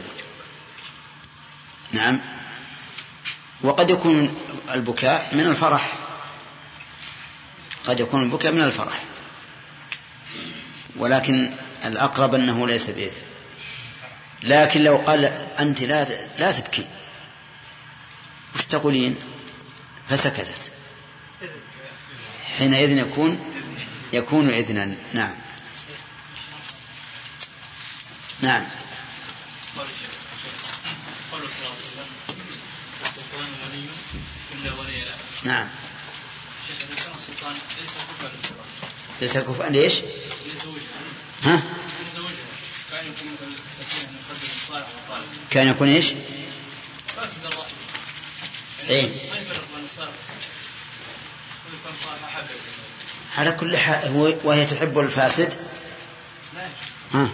نعم. وقد يكون البكاء من الفرح، قد يكون البكاء من الفرح، ولكن الأقرب أنه ليس بإذن. لكن لو قال أنت لا تبكي وش تقولين؟ فسكتت، حينئذ يكون إذنا. نعم. نعم. نعم. ليس كفءا ليش؟ ها؟ كان يكون ايش؟ ايه. على كل حال وهي تحب الفاسد. ها.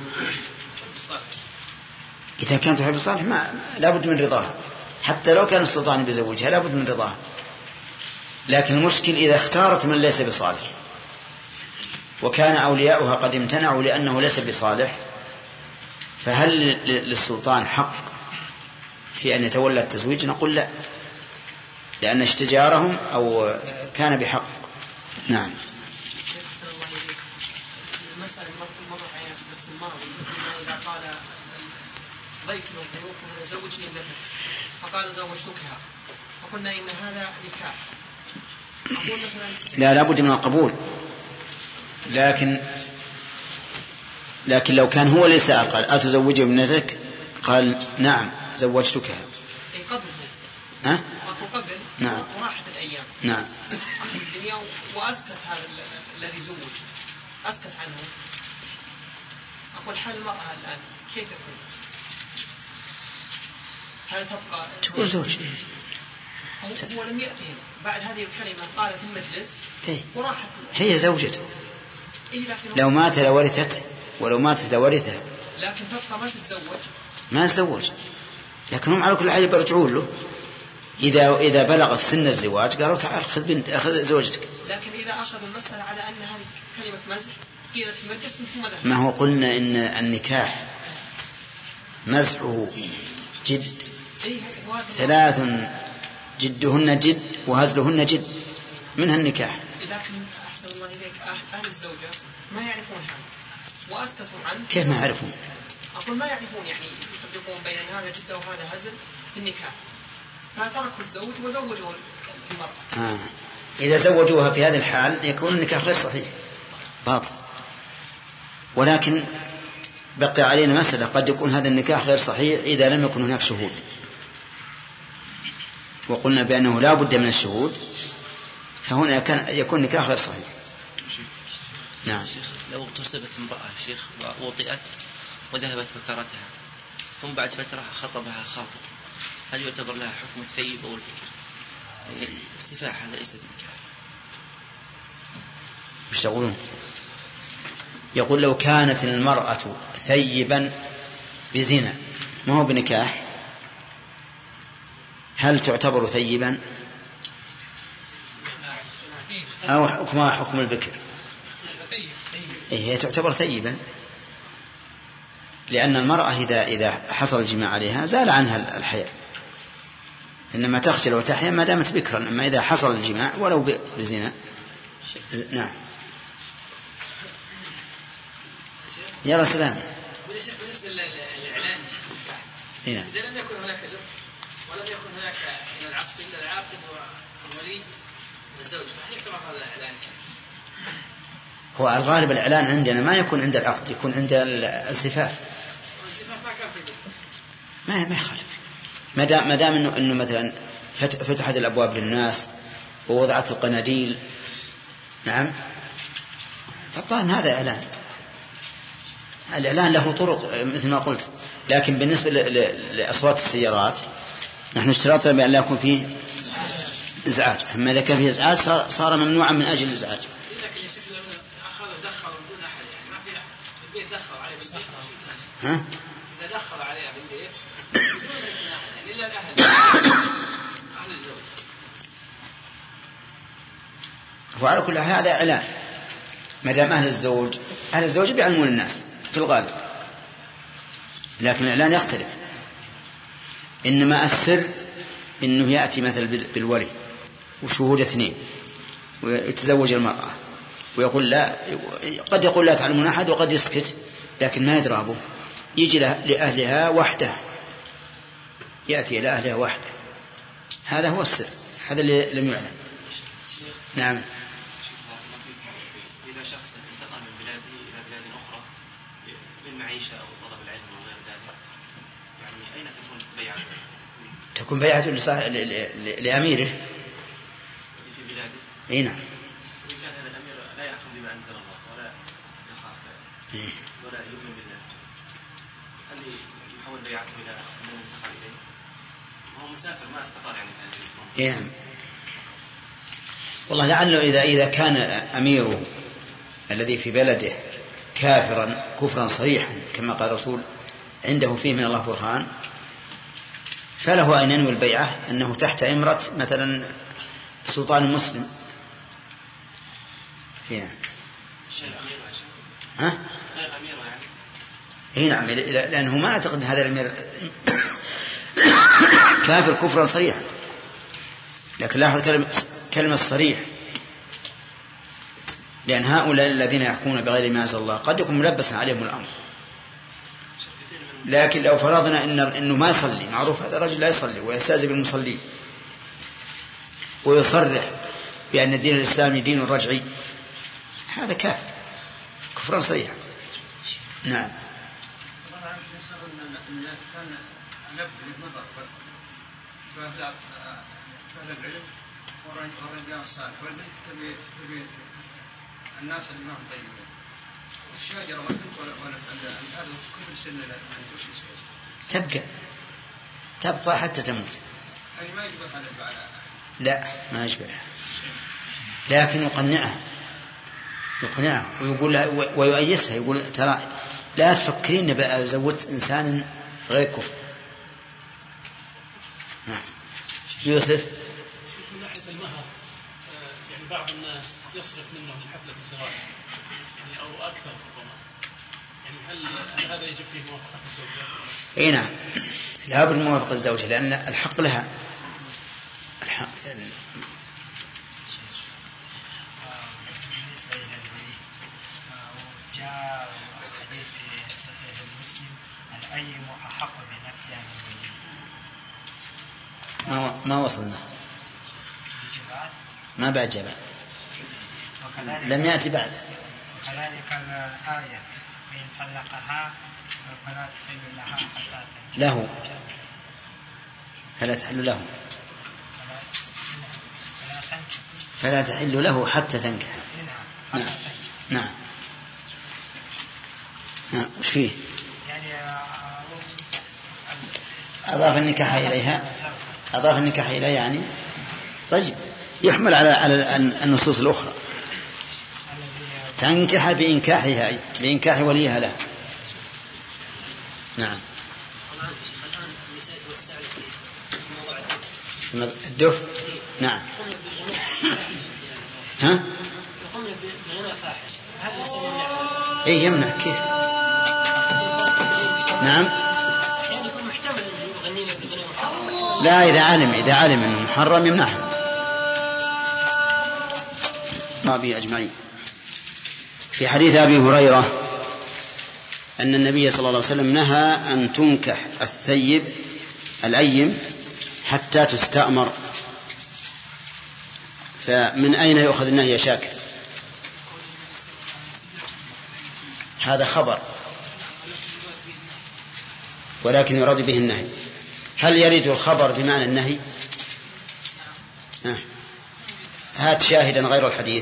إذا كانت تحب الصالح لا بد من رضاها، حتى لو كان السلطان بيزوجها لا بد من رضاها. لكن المشكل إذا اختارت من ليس بصالح وكان أولياؤها قد امتنعوا لأنه ليس بصالح، فهل للسلطان حق في أن يتولى التزويج؟ نقول لا، لأن اشتجارهم أو كان بحق. نعم. المسألة مرة عين بس الماضي، إذا قال ضيف من ضيوفه زوجني ابنتك فقال زوجتكها فقلنا إن هذا نكاح، أقول مثلا لا بد من القبول. لكن لو كان هو اللي سأل قال أتزوج ابنتك قال نعم زوجتكها قبل قبل نعم وراحت الأيام نعم الدنيا وأسكت هذا الذي زوج أسكت عنه. أقول حال المرأة الآن كيف يكون؟ هل تبقى تقول زوج؟ هو لم يأتهم بعد هذه الكلمة قال في المجلس وراحت هي زوجته. لو مات لورثته ولو ماتت لورثها، لكن تبقى ما تتزوج. لكن هم على كل حال يرجعون له إذا بلغت سن الزواج قالوا تعال أخذ زوجتك. لكن إذا أخذوا المسألة على أن هذه كلمة مزح قيلت في المجلس مثل ماذا؟ ما هو قلنا إن النكاح مزحه جد، 3 جدهن جد وهزلهن جد، منها النكاح. لكن أحسن الله إليك أهل الزوجة ما يعرفون هذا وأسكتوا عنه. كيف ما يعرفون؟ أقول ما يعرفون، يعني يفرقون بين هذا جد وهذا هزل في النكاح، فتركوا الزوج وزوجوا المرأة. إذا زوجوها في هذه الحال يكون النكاح غير صحيح باطل. ولكن بقي علينا مسألة، قد يكون هذا النكاح غير صحيح إذا لم يكن هناك شهود، وقلنا بأنه لا بد من الشهود، فهنا يكون نكاح غير صحيح. نعم. لو اغتصبت امرأة شيخ ووطئت وذهبت بكرتها ثم بعد فترة خطبها خاطب، هل يعتبر لها حكم الثيب أو البكر؟ السفاح هذا ليس بنكاح. مش يقولون؟ يقول لو كانت المرأة ثيبا بزنا ما هو بنكاح، هل تعتبر ثيبا أو حكمها حكم البكر؟ هي تعتبر ثيبا، لأن المرأة إذا حصل الجماع عليها زال عنها الحياء، إنما تخجل وتحيا ما دامت بكرا، أما إذا حصل الجماع ولو بزنا. نعم. يلا سلام. بالنسبة للإعلان هنا إذا لم يكن هناك لف ولم يكن هناك إلى العقد إلا العاقد والولي والزوج، هل يكره هذا الإعلان؟ هو الغالب الإعلان عندنا ما يكون عند العقد، يكون عند الزفاف. والزفاف ما كان في ما يخالف، ما دام إنه مثلا فتحت الأبواب للناس ووضعت القناديل. نعم. فالظاهر هذا إعلان. الإعلان له طرق مثل ما قلت، لكن بالنسبة لأصوات السيارات نحن اشترطنا بأن لا يكون فيه إزعاج، أما إذا كان فيه إزعاج صار ممنوعا من أجل الإزعاج. لكن يصير أخذ دخل بدون أحد، يعني ما في أحد البيت دخل عليه بالبيت. ها؟ إذا دخل عليها بالبيت بدون أحد يعني إلا الأهل أهل الزوج. وعلى كل حال هذا إعلان، ما دام أهل الزوج بيعلمون الناس في الغالب، لكن الإعلان يختلف. إنما السر إنه يأتي مثل بالولي وشهود 2 ويتزوج المرأة ويقول لا، قد يقول لا تعلمون أحد وقد يسكت، لكن ما يدرابه، يجي لأهلها وحده، يأتي إلى أهلها وحده، هذا هو السر، هذا اللي لم يعلم. نعم. إذا شخص انتقل من بلاده إلى بلاد أخرى للمعيشة أو طلب العلم وغير ذلك، يعني أين تكون بيعته؟ تكون بيعته لأميره في بلاده. أي نعم. وإن كان هذا الأمير لا يحكم بما أنزل الله ولا يخاف ولا يؤمن بالله، هل يحول بيعته إلى من انتقل إليه؟ هو مسافر ما استقر يعني في هذه الأمور. والله لعله إذا كان أميره الذي في بلده كافرا كفرا صريحا كما قال الرسول عنده فيه من الله برهان، فله أن ينوي البيعة أنه تحت إمرة مثلا السلطان المسلم فيها. ها؟ اي نعم، لأنه ما أعتقد هذا الأمير كافر كفرا صريحا، لكن لاحظ كلمة صريح، لأن هؤلاء الذين يحكمون بغير ما أنزل الله قد يكون ملبسا عليهم الأمر. لكن لو فرضنا إنه ما يصلي، معروف هذا الرجل لا يصلي ويستهزئ بالمصلين ويصرح بأن الدين الإسلامي دين رجعي، هذا كافر كفرا صريحا. نعم. فهل العلم والرجال الصالح والبنت تبي الناس اللي ما هم طيبين، الشجرة والبنت ولا هذا كل سن وش يصير؟ تبقى حتى تموت. يعني ما يجبر على لا ما يجبرها، لكن يقنعها ويقول لها ويؤيسها، يقول ترى لا تفكرين بقى زوجت إنسان غير كفر. نعم. يوسف. من ناحية المهر، يعني بعض الناس يصرف منه لحفلة الزواج يعني أو أكثر ربما، يعني هل هذا يجب فيه موافقة الزوجة؟ اي نعم، لا بد من موافقة الزوجة، لأن الحق لها. الحق يعني بالنسبة إلى الولي جاء حديث في صحيح المسلم الأيم أحق بنفسه عن الولي. ما وصلنا، ما بعد جبل، لم يأتي بعد. وكذلك الآية فإن طلقها فلا تحل لها حتى له فلا تحل له فلا تحل له حتى تنكح. نعم. وش فيه؟ أضاف النكاح إليها يعني. طيب يحمل على النصوص الأخرى. تنكح بإنكاح وليها له. نعم. الدف. نعم. ها؟ ايه يمنع كيف؟ نعم. لا إذا علم أنه محرم يمنعها. أبي أجمعين. في حديث أبي هريرة أن النبي صلى الله عليه وسلم نهى أن تنكح الثيب الأيم حتى تستأمر. فمن أين يؤخذ النهي يا شاكر؟ هذا خبر ولكن يراد به النهي. هل يرد الخبر بمعنى النهي؟ هات شاهدا غير الحديث.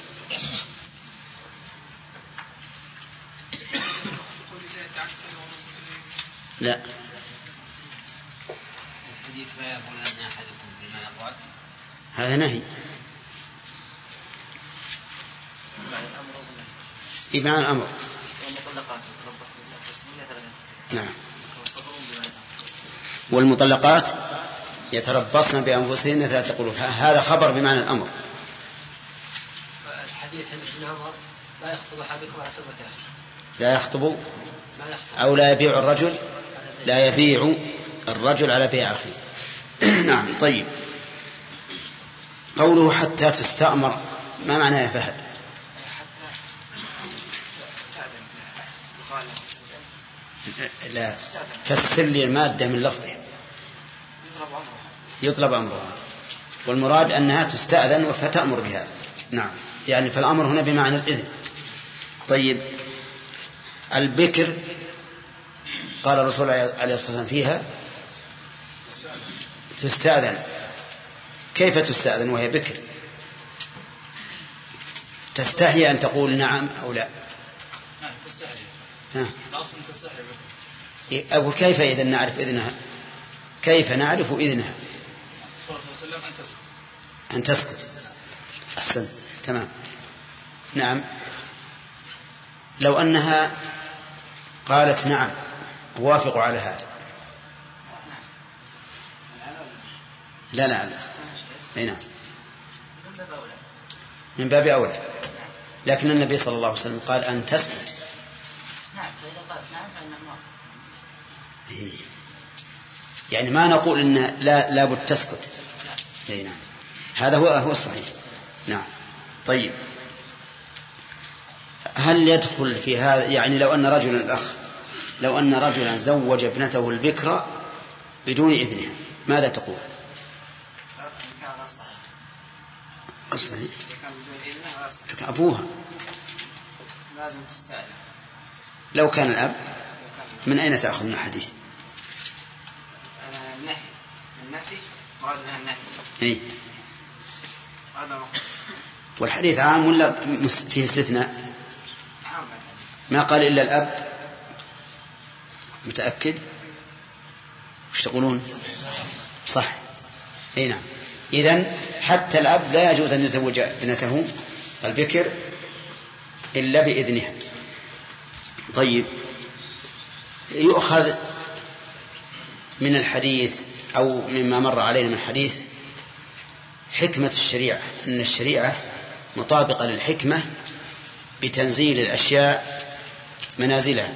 لا. الحديث لا يقول أن أحدكم بما يقعد. هذا نهي. بمعنى الأمر. نعم. والمطلقات يتربصن بأنفسهن ثلاثة قروء. هذا خبر بمعنى الأمر. الحديث ابن عمر لا يخطب أحدكم على خطبة أخيه. لا يخطب أو لا يبيع الرجل على بيع أخيه. نعم. طيب قوله حتى تستأمر ما معناه يا فهد؟ لا فسر لي المادة من لفظها. يطلب أمرها والمراد أنها تستأذن فتأمر بهذا. نعم يعني فالأمر هنا بمعنى الإذن. طيب البكر قال الرسول عليه الصلاة والسلام فيها تستأذن. كيف تستأذن وهي بكر؟ تستحي أن تقول نعم أو لا؟ نعم تستحي. أصلا تستحي. أقول كيف إذا نعرف إذنها؟ كيف نعرف إذنها؟ أن تسكت. أحسن تمام. نعم. لو أنها قالت نعم أوافق على هذا. لا أي نعم من باب أولى. لكن النبي صلى الله عليه وسلم قال أن تسكت. يعني ما نقول إن لا بد تسكت. أي نعم هذا هو الصحيح. نعم. طيب هل يدخل في هذا يعني لو أن رجلا زوج ابنته البكرة بدون إذنها ماذا تقول؟ صحيح. لكن أبوها لازم تستأذن. لو كان الأب من أين تأخذ من الحديث؟ النفي مراد بها النفي. إيه. والحديث عام ولا فيه استثناء؟ عام. ما قال إلا الأب. متأكد؟ وش تقولون؟ صح. أي نعم. إذن حتى الأب لا يجوز أن يتزوج ابنته البكر إلا بإذنها. طيب يؤخذ من الحديث أو مما مر علينا من الحديث حكمة الشريعة أن الشريعة مطابقة للحكمة بتنزيل الأشياء منازلها.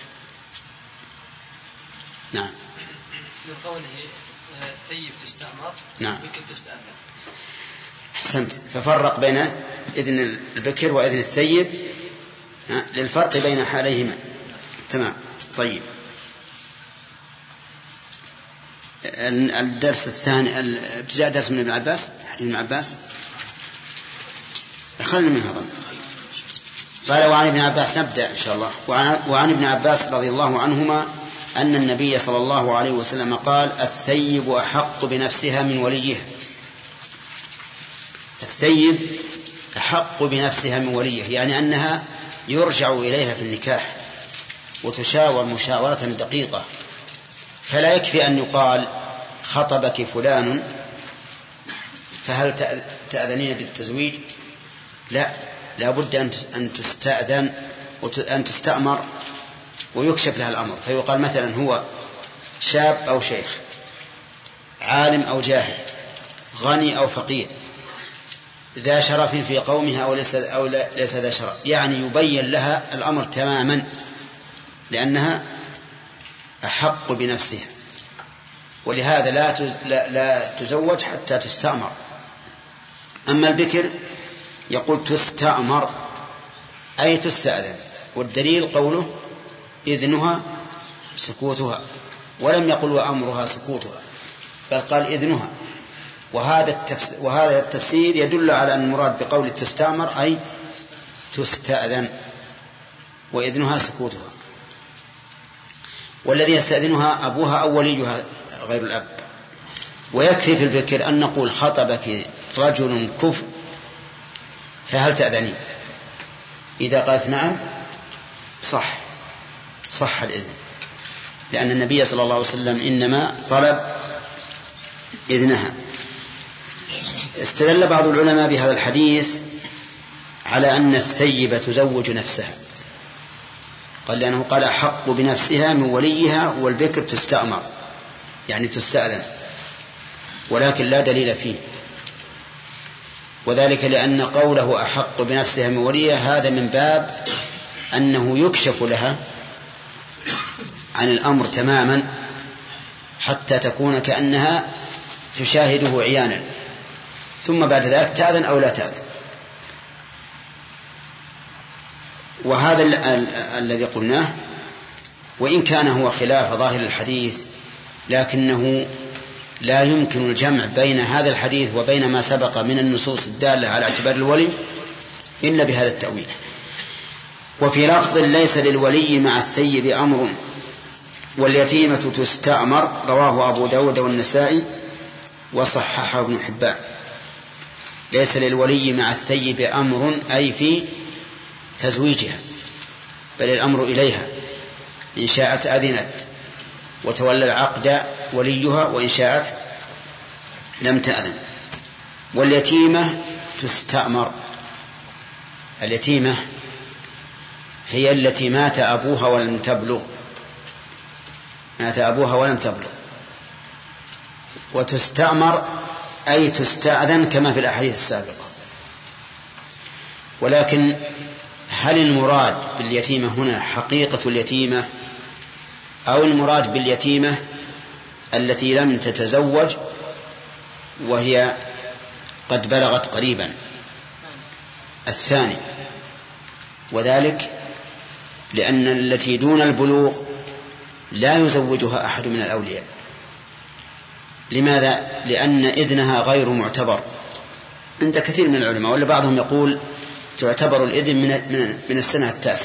نعم. من قوله ثيب تستأمر. نعم. بكر تستأذن. أحسنت. ففرق بين إذن البكر وإذن الثيب للفرق بين حاليهما. تمام. طيب الدرس الثاني ابتداء درس من ابن عباس. حديث ابن عباس أخذنا منها ظن. قال وعن ابن عباس، نبدأ إن شاء الله. وعن ابن عباس رضي الله عنهما أن النبي صلى الله عليه وسلم قال الثيب أحق بنفسها من وليها. الثيب أحق بنفسها من وليه، يعني أنها يرجع إليها في النكاح وتشاور مشاورة دقيقة، فلا يكفي أن يقال خطبك فلان فهل تأذنين بالتزويج؟ لا بد أن تستأذن وأن تستأمر ويكشف لها الأمر، فيقال مثلا هو شاب أو شيخ، عالم أو جاهل، غني أو فقير، ذا شرف في قومها أو ليس ذا شرف، يعني يبين لها الأمر تماما لأنها أحق بنفسها. ولهذا لا تزوج حتى تستأمر. أما البكر يقول تستأمر أي تستأذن، والدليل قوله إذنها سكوتها، ولم يقل وأمرها سكوتها بل قال إذنها. وهذا التفسير يدل على أن المراد بقول تستأمر أي تستأذن، وإذنها سكوتها. والذي يستأذنها أبوها أو وليها غير الأب. ويكفي في البكر أن نقول خطبك رجل كفء فهل تأذنين؟ إذا قالت نعم صح الإذن، لأن النبي صلى الله عليه وسلم إنما طلب إذنها. استدل بعض العلماء بهذا الحديث على أن الثيبة تزوج نفسها، قال لأنه قال أحق بنفسها من وليها، والبكر تستأمر يعني تستأذن، ولكن لا دليل فيه، وذلك لأن قوله أحق بنفسها من وليها هذا من باب أنه يكشف لها عن الأمر تماما حتى تكون كأنها تشاهده عيانا، ثم بعد ذلك تأذن أو لا تأذن. وهذا الذي قلناه وإن كان هو خلاف ظاهر الحديث، لكنه لا يمكن الجمع بين هذا الحديث وبين ما سبق من النصوص الدالة على اعتبار الولي إلا بهذا التأويل. وفي لفظ ليس للولي مع الثيب أمر واليتيمة تستأمر، رواه أبو داود والنسائي وصححه ابن حبان. ليس للولي مع الثيب أمر أي في تزويجها، بل الأمر إليها، إن شاءت أذنت وتولى العقد وليها، وإن شاءت لم تأذن. واليتيمة تستأمر. اليتيمة هي التي مات أبوها ولم تبلغ، وتستأمر أي تستأذن كما في الأحاديث السابقة. ولكن هل المراد باليتيمة هنا حقيقة اليتيمة أو المراد باليتيمة التي لم تتزوج وهي قد بلغت قريبا؟ الثاني، وذلك لأن التي دون البلوغ لا يزوجها أحد من الأولياء. لماذا؟ لأن إذنها غير معتبر عند كثير من العلماء، ولا بعضهم يقول تعتبر الإذن من السنة 9،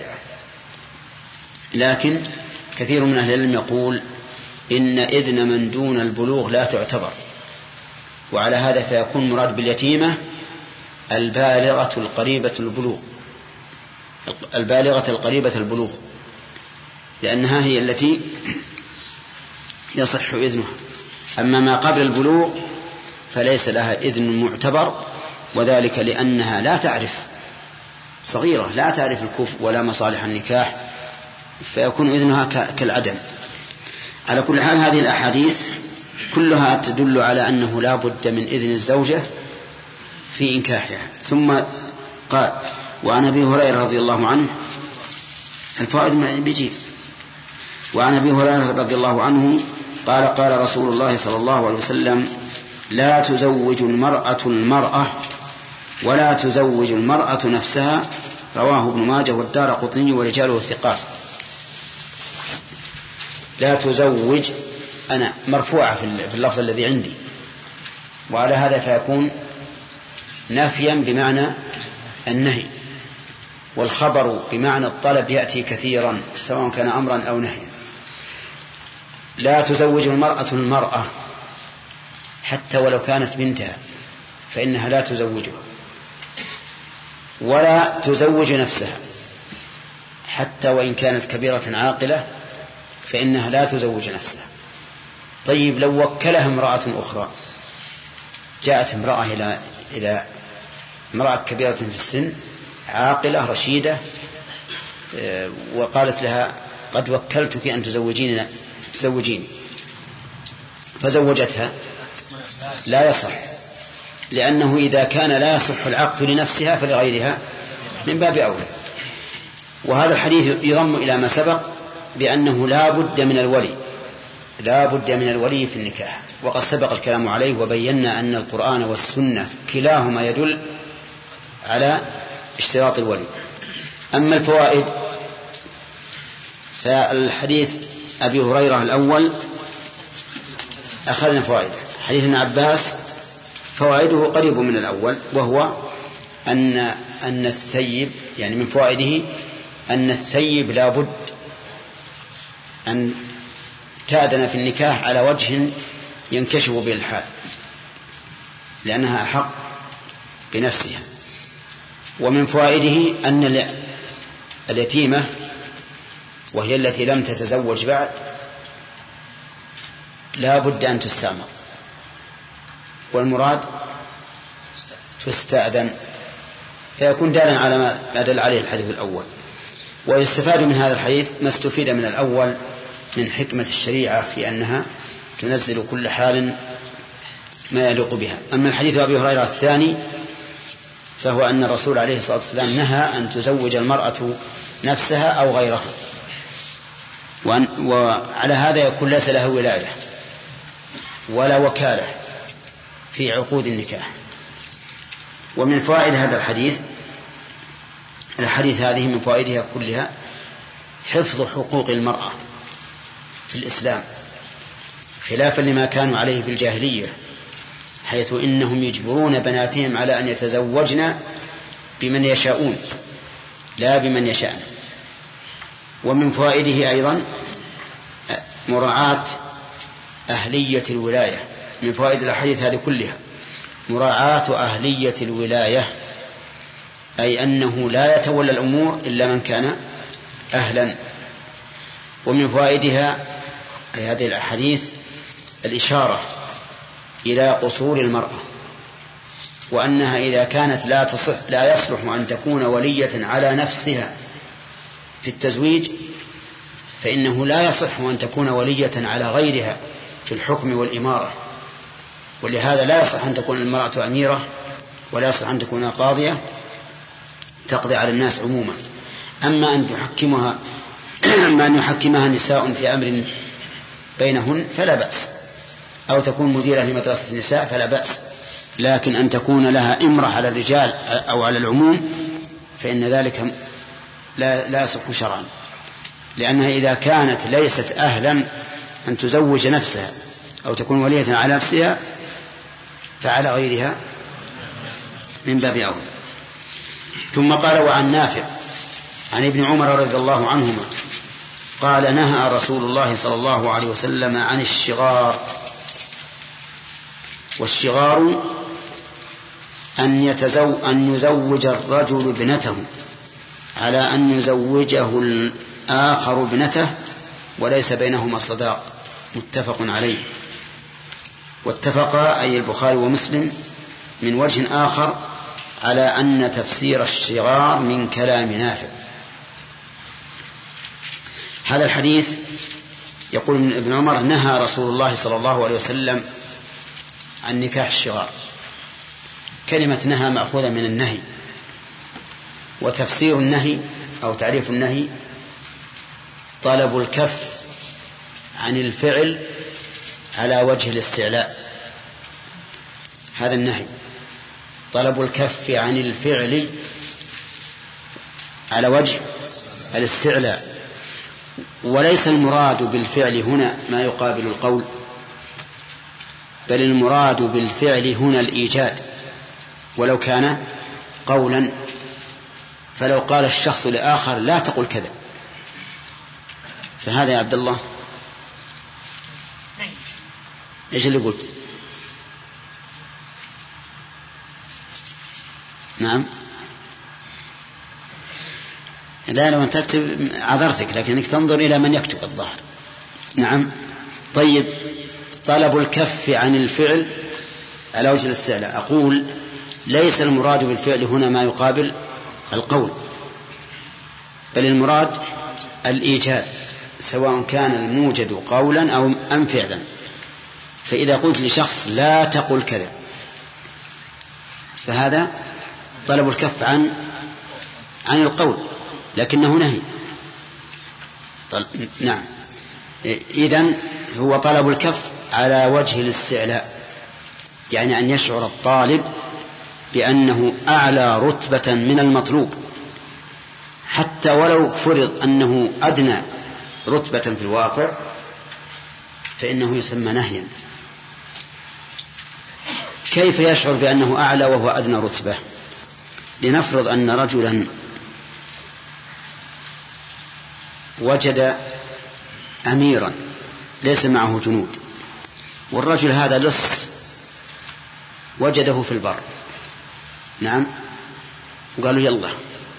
لكن كثير من أهل العلم يقول إن إذن من دون البلوغ لا تعتبر. وعلى هذا فيكون مراد باليتيمة البالغة القريبة البلوغ، لأنها هي التي يصح إذنها. أما ما قبل البلوغ فليس لها إذن معتبر، وذلك لأنها لا تعرف، صغيرة لا تعرف الكفء ولا مصالح النكاح، فيكون إذنها كالعدم. على كل حال هذه الأحاديث كلها تدل على أنه لا بد من إذن الزوجة في إنكاحها. ثم قال وعن أبي هريرة رضي الله عنه، الفائد بيجي. وعن أبي هريرة رضي الله عنه قال قال رسول الله صلى الله عليه وسلم لا تزوج المرأة ولا تزوج المرأة نفسها، رواه ابن ماجه والدارقطني ورجاله الثقات. لا تزوج أنا مرفوعة في اللفظ الذي عندي، وعلى هذا فيكون نفيا بمعنى النهي، والخبر بمعنى الطلب يأتي كثيرا سواء كان أمرا أو نهيا. لا تزوج المرأة حتى ولو كانت بنتها فإنها لا تزوجها، ولا تزوج نفسها حتى وإن كانت كبيرة عاقلة فإنها لا تزوج نفسها. طيب لو وكلها امرأة أخرى، جاءت امرأة إلى امرأة كبيرة في السن عاقلة رشيدة وقالت لها قد وكلتك أن تزوجيني، فزوجتها، لا يصح، لأنه إذا كان لا يصح العقد لنفسها فلغيرها من باب أولى. وهذا الحديث يضم إلى ما سبق بأنه لا بد من الولي في النكاح، وقد سبق الكلام عليه وبينا أن القرآن والسنة كلاهما يدل على اشتراط الولي. أما الفوائد فالحديث أبي هريرة الأول أخذنا فوائده، حديث ابن عباس فوائده قريب من الأول، وهو أن الثيب، يعني من فوائده أن الثيب لا بد أن تأذن في النكاح على وجه ينكشف به الحال لأنها أحق بنفسها. ومن فوائده أن اليتيمة وهي التي لم تتزوج بعد لا بد أن تستأمر، والمراد تستأذن، فيكون دالا على ما دل عليه الحديث الأول. ويستفاد من هذا الحديث ما استفيد من الأول من حكمة الشريعة في أنها تنزل كل حال ما يليق بها. أما الحديث أبي هريرة الثاني فهو أن الرسول عليه الصلاة والسلام نهى أن تزوج المرأة نفسها أو غيرها، وعلى هذا يكون ليس له ولاية ولا وكالة في عقود النكاح. ومن فوائد هذا الحديث هذه من فوائدها كلها حفظ حقوق المرأة في الإسلام، خلافا لما كانوا عليه في الجاهلية، حيث إنهم يجبرون بناتهم على أن يتزوجن بمن يشاءون لا بمن يشاءن. ومن فوائده أيضا مراعاة أهلية الولاية. من فوائد الحديث هذه كلها مراعاة أهلية الولاية، أي أنه لا يتولى الأمور إلا من كان أهلا. ومن فوائدها أي هذه الأحاديث الإشارة إلى قصور المرأة، وأنها إذا كانت لا يصلح أن تكون ولية على نفسها في التزويج فإنه لا يصح أن تكون ولية على غيرها في الحكم والإمارة. ولهذا لا يصح أن تكون المرأة أميرة، ولا يصح أن تكون قاضية تقضي على الناس عموما. أما أن يحكمها نساء في أمر بينهن فلا بأس، أو تكون مديرة لمدرسة النساء فلا بأس، لكن أن تكون لها إمرة على الرجال أو على العموم فإن ذلك لا يصح شرعا، لأنها إذا كانت ليست أهلا أن تزوج نفسها أو تكون ولية على نفسها فعلى غيرها من باب أولى. ثم قال: وعن نافع عن ابن عمر رضي الله عنهما قال: نهى رسول الله صلى الله عليه وسلم عن الشغار. والشغار أن يزوج الرجل ابنته على أن يزوجه الآخر ابنته وليس بينهما صداق، متفق عليه. واتفقا أي البخاري ومسلم من وجه آخر على أن تفسير الشغار من كلام نافع. هذا الحديث يقول من ابن عمر: نهى رسول الله صلى الله عليه وسلم عن نكاح الشغار. كلمة نهى مأخوذة من النهي، وتفسير النهي أو تعريف النهي طلب الكف عن الفعل على وجه الاستعلاء. هذا النهي طلب الكف عن الفعل على وجه الاستعلاء، وليس المراد بالفعل هنا ما يقابل القول، بل المراد بالفعل هنا الإيجاد ولو كان قولا. فلو قال الشخص لآخر لا تقل كذا، فهذا يا عبد الله ايش اللي قلت؟ نعم، لا لو أن تكتب عذرتك، لكنك تنظر إلى من يكتب الظاهر. نعم. طيب، طلب الكف عن الفعل على وجه الاستعلاء. أقول ليس المراد بالفعل هنا ما يقابل القول، بل المراد الإيجاد، سواء كان الموجد قولا أو أم فعلا. فإذا قلت لشخص لا تقل كذا فهذا طلب الكف عن القول، لكنه نهي. نعم، إذن هو طلب الكف على وجه الاستعلاء، يعني أن يشعر الطالب بأنه أعلى رتبة من المطلوب، حتى ولو فرض أنه أدنى رتبة في الواقع فإنه يسمى نهيا. كيف يشعر بأنه أعلى وهو أدنى رتبة؟ لنفرض أن رجلا وجد أميرا ليس معه جنود، والرجل هذا لص وجده في البر. نعم، وقالوا يلا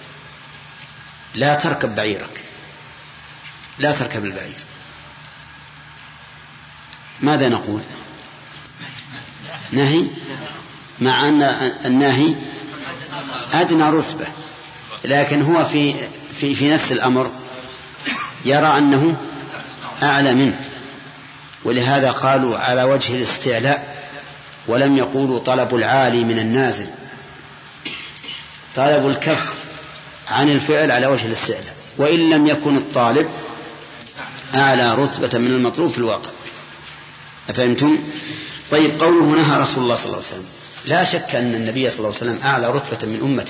لا تركب بعيرك، لا تركب البعير. ماذا نقول؟ نهي، مع أن الناهي أدنى رتبة، لكن هو في نفس الأمر يرى أنه أعلى منه، ولهذا قالوا على وجه الاستعلاء ولم يقولوا طلب العالي من النازل. طلب الكف عن الفعل على وجه الاستعلاء، وإن لم يكن الطالب أعلى رتبة من المطلوب في الواقع. أفهمتم؟ طيب، قوله نهى رسول الله صلى الله عليه وسلم، لا شك أن النبي صلى الله عليه وسلم أعلى رتبة من أمته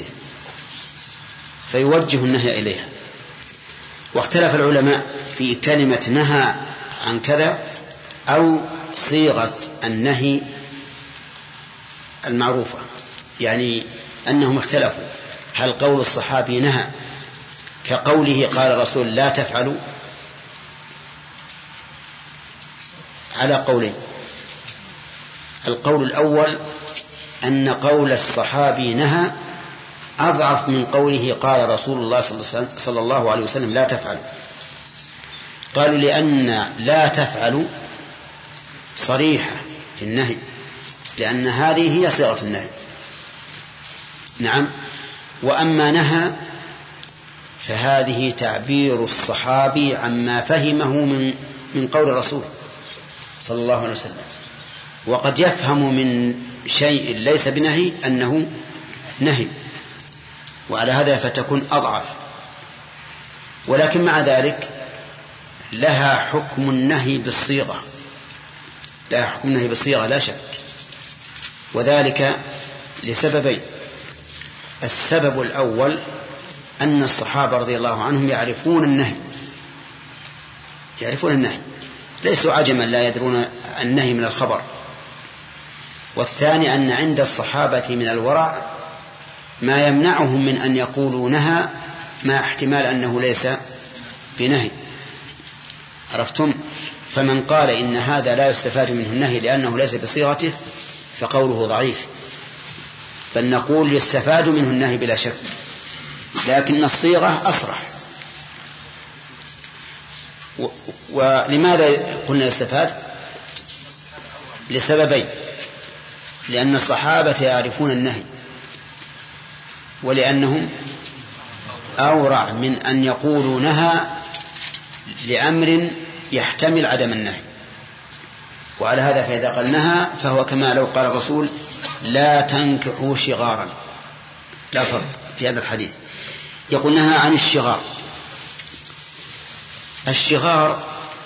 فيوجه النهي إليها. واختلف العلماء في كلمة نهى عن كذا أو صيغة النهي المعروفة، يعني أنهم اختلفوا هل قول الصحابي نهى كقوله قال الرسول لا تفعلوا على قولين. القول الأول أن قول الصحابي نهى أضعف من قوله قال رسول الله صلى الله عليه وسلم لا تفعلوا. قالوا لأن لا تفعلوا صريحة في النهي، لأن هذه هي صيغة النهي. نعم. وأما نهى فهذه تعبير الصحابي عما فهمه من قول الرسول صلى الله عليه وسلم، وقد يفهم من شيء ليس بنهي أنه نهي، وعلى هذا فتكون أضعف. ولكن مع ذلك لها حكم النهي بالصيغة، لها حكم النهي بالصيغة لا شك، وذلك لسببين. السبب الأول أن الصحابة رضي الله عنهم يعرفون النهي، ليسوا عجما لا يدرون النهي من الخبر. والثاني أن عند الصحابة من الورع ما يمنعهم من أن يقولوا نهى مع احتمال أنه ليس بنهي. عرفتم؟ فمن قال إن هذا لا يستفاد منه النهي لأنه ليس بصيغته فقوله ضعيف، بل نقول يستفاد منه النهي بلا شك، لكن الصيغة أصرح. ولماذا قلنا يستفاد؟ لسببين: لأن الصحابة يعرفون النهي، ولأنهم أورع من أن يقولوا نهى لأمر يحتمل عدم النهي. وعلى هذا فإذا قال نهى فهو كما لو قال الرسول لا تنكحوا شغارا، لا فرق في هذا الحديث. يقول نهى عن الشغار. الشغار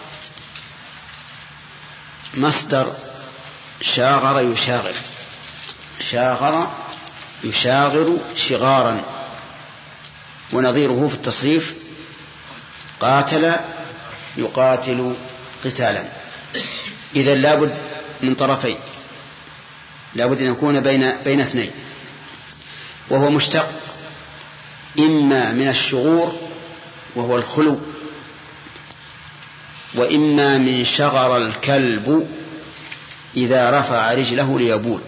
مصدر شاغر يشاغر، شاغر يشاغر شغارا، ونظيره في التصريف قاتل يقاتل قتالا. إذن لابد من طرفين، لابد أن يكون بين اثنين، وهو مشتق إما من الشغور وهو الخلو، وإما من شغر الكلب إذا رفع رجله ليبول.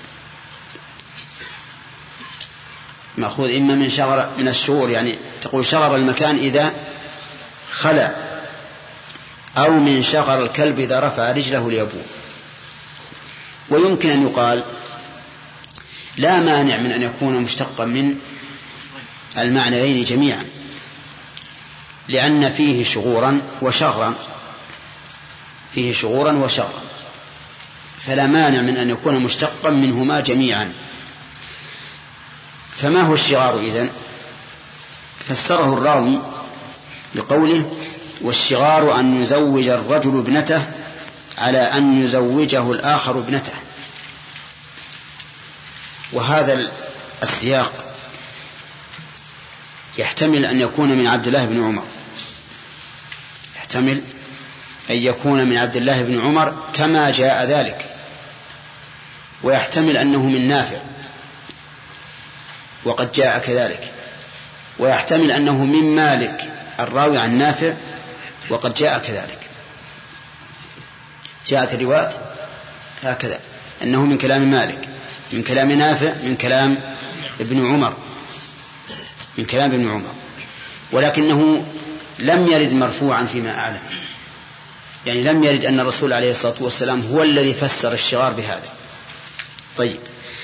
مأخوذ إما من الشغور، يعني تقول شغر المكان إذا خلع، أو من شغر الكلب إذا رفع رجله ليبول. ويمكن أن يقال لا مانع من أن يكون مشتقا من المعنيين جميعا، لأن فيه شغورا وشغرا، فيه شغورا وشغرا، فلا مانع من أن يكون مشتقا منهما جميعا. فما هو الشغار إذن؟ فسره الراوي بقوله: والشغار أن يزوج الرجل ابنته على أن يزوجه الآخر ابنته. وهذا السياق يحتمل أن يكون من عبد الله بن عمر، يحتمل أن يكون من عبد الله بن عمر كما جاء ذلك، ويحتمل أنه من نافع وقد جاء كذلك، ويحتمل أنه من مالك الراوي عن نافع وقد جاء كذلك. جاءت الروايات هكذا، أنه من كلام مالك، من كلام نافع، من كلام ابن عمر، من كلام ابن عمر، ولكنه لم يرد مرفوعا فيما أعلم، يعني لم يرد أن الرسول عليه الصلاة والسلام هو الذي فسر الشغار بهذا. طيب،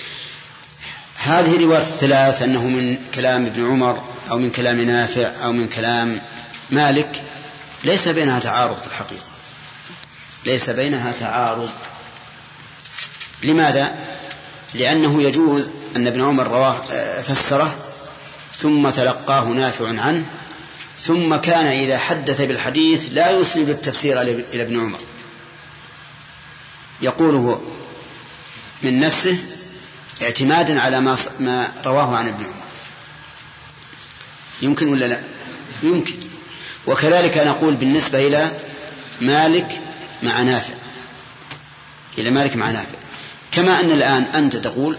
هذه رواية الثلاث أنه من كلام ابن عمر أو من كلام نافع أو من كلام مالك ليس بينها تعارض في الحقيقة، ليس بينها تعارض. لماذا؟ لأنه يجوز أن ابن عمر رواه فسره ثم تلقاه نافع عنه، ثم كان إذا حدث بالحديث لا يسند التفسير إلى ابن عمر، يقوله من نفسه اعتمادا على ما رواه عن ابن عمر. يمكن ولا لا؟ يمكن. وكذلك نقول بالنسبة إلى مالك مع نافع، إلى مالك مع نافع، كما أن الآن أنت تقول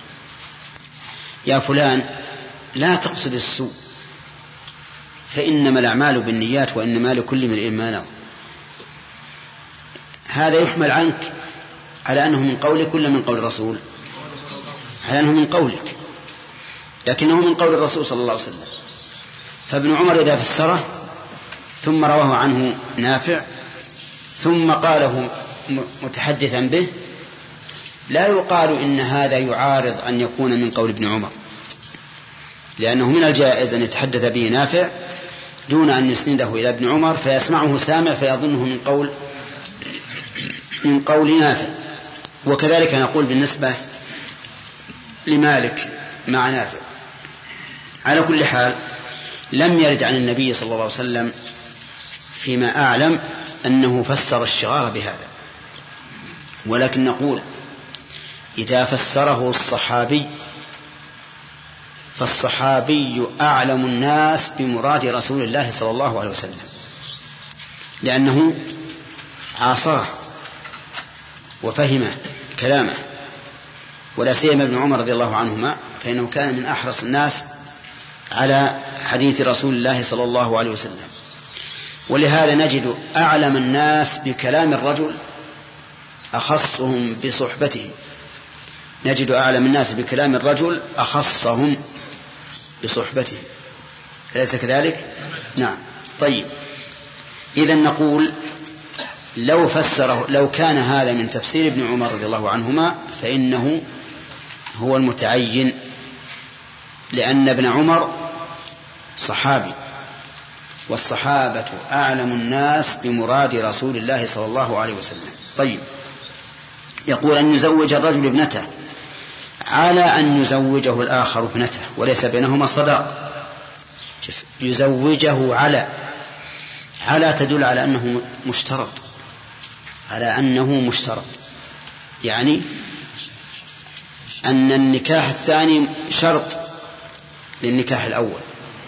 يا فلان لا تقصد السوء فإنما الأعمال بالنيات وإنما لكل امرئ ما نوى. هذا يحمل عنك على أنه من قولك ولا من قول الرسول؟ على أنه من قولك، لكنه من قول الرسول صلى الله عليه وسلم. فابن عمر إذا فسره ثم رواه عنه نافع ثم قاله متحدثا به، لا يقال إن هذا يعارض أن يكون من قول ابن عمر، لأنه من الجائز أن يتحدث به نافع دون أن يسنده إلى ابن عمر فيسمعه سامع فيظنه من قول نافع. وكذلك نقول بالنسبة لمالك مع نافع. على كل حال لم يرد عن النبي صلى الله عليه وسلم فيما أعلم أنه فسر الشغار بهذا، ولكن نقول إذا فسره الصحابي فالصحابي أعلم الناس بمراد رسول الله صلى الله عليه وسلم، لأنه عاصره وفهم كلامه، ولا سيما ابن عمر رضي الله عنهما فإنه كان من أحرص الناس على حديث رسول الله صلى الله عليه وسلم. ولهذا نجد أعلم الناس بكلام الرجل أخصهم بصحبته، نجد أعلم الناس بكلام الرجل أخصهم بصحبته، أليس كذلك؟ نعم. طيب، إذن نقول لو كان هذا من تفسير ابن عمر رضي الله عنهما فإنه هو المتعين، لأن ابن عمر صحابي، والصحابة أعلم الناس بمراد رسول الله صلى الله عليه وسلم. طيب، يقول أن يزوج الرجل ابنته على أن يزوجه الآخر ابنته وليس بينهما صداق. يزوجه على تدل على أنه مشترط، على أنه مشترط، يعني أن النكاح الثاني شرط للنكاح الأول.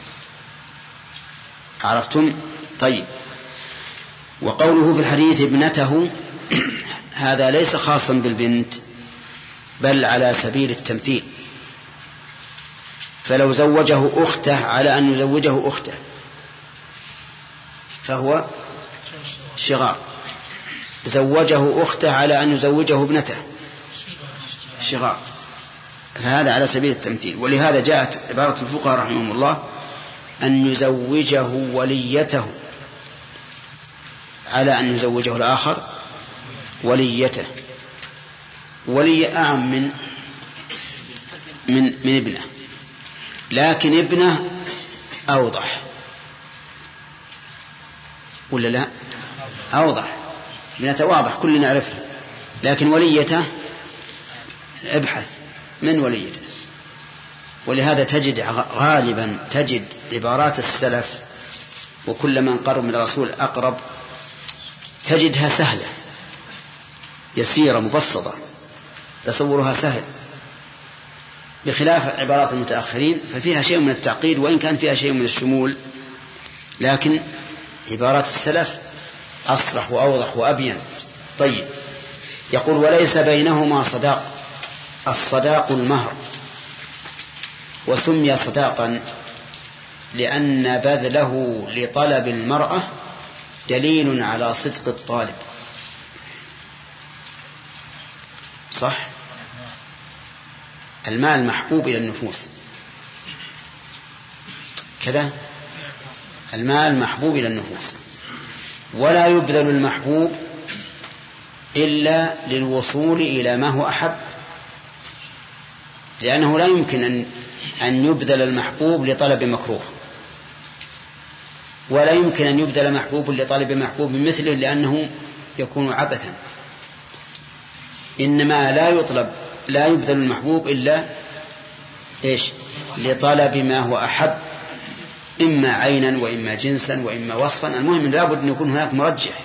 عرفتم؟ طيب، وقوله في الحديث ابنته هذا ليس خاصا بالبنت بل على سبيل التمثيل، فلو زوجه أخته على أن يزوجه أخته فهو شغار. زوجه أخته على أن يزوجه ابنته شغار. فهذا على سبيل التمثيل. ولهذا جاءت عبارة الفقهاء رحمهم الله أن يزوجه وليته على أن يزوجه الآخر وليته. ولي أعم من ابنه، لكن ابنه أوضح ولا لا؟ أوضح، ابنته واضح كلنا نعرفها، لكن وليته ابحث من وليته. ولهذا تجد غالبا عبارات السلف وكل من قرب من الرسول أقرب تجدها سهلة يسيرة مبسطة تصورها سهل، بخلاف عبارات المتأخرين ففيها شيء من التعقيد وإن كان فيها شيء من الشمول، لكن عبارات السلف أصرح وأوضح وأبين. طيب، يقول وليس بينهما صداق. الصداق المهر، وسمي صداقا لأن بذله لطلب المرأة دليل على صدق الطالب. صح؟ المال محبوب إلى النفوس كذا، المال محبوب إلى النفوس، ولا يبذل المحبوب إلا للوصول إلى ما هو أحب، لأنه لا يمكن أن يبذل المحبوب لطلب مكروه، ولا يمكن أن يبذل محبوب لطلب محبوب مثله لأنه يكون عبثا. إنما لا يبذل المحبوب إلا لطلب ما هو أحب، إما عينا وإما جنسا وإما وصفا. المهم لابد أن يكون هناك مرجح،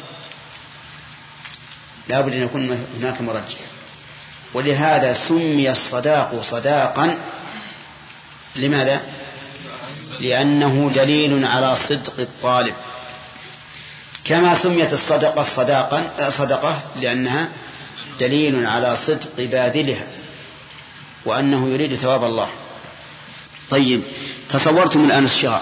لابد أن يكون هناك مرجح. ولهذا سمي الصداق صداقا. لماذا؟ لأنه دليل على صدق الطالب، كما سميت الصدقة صدقة لأنها دليل على صدق باذلها وأنه يريد ثواب الله. طيب، تصورتم الآن الشغار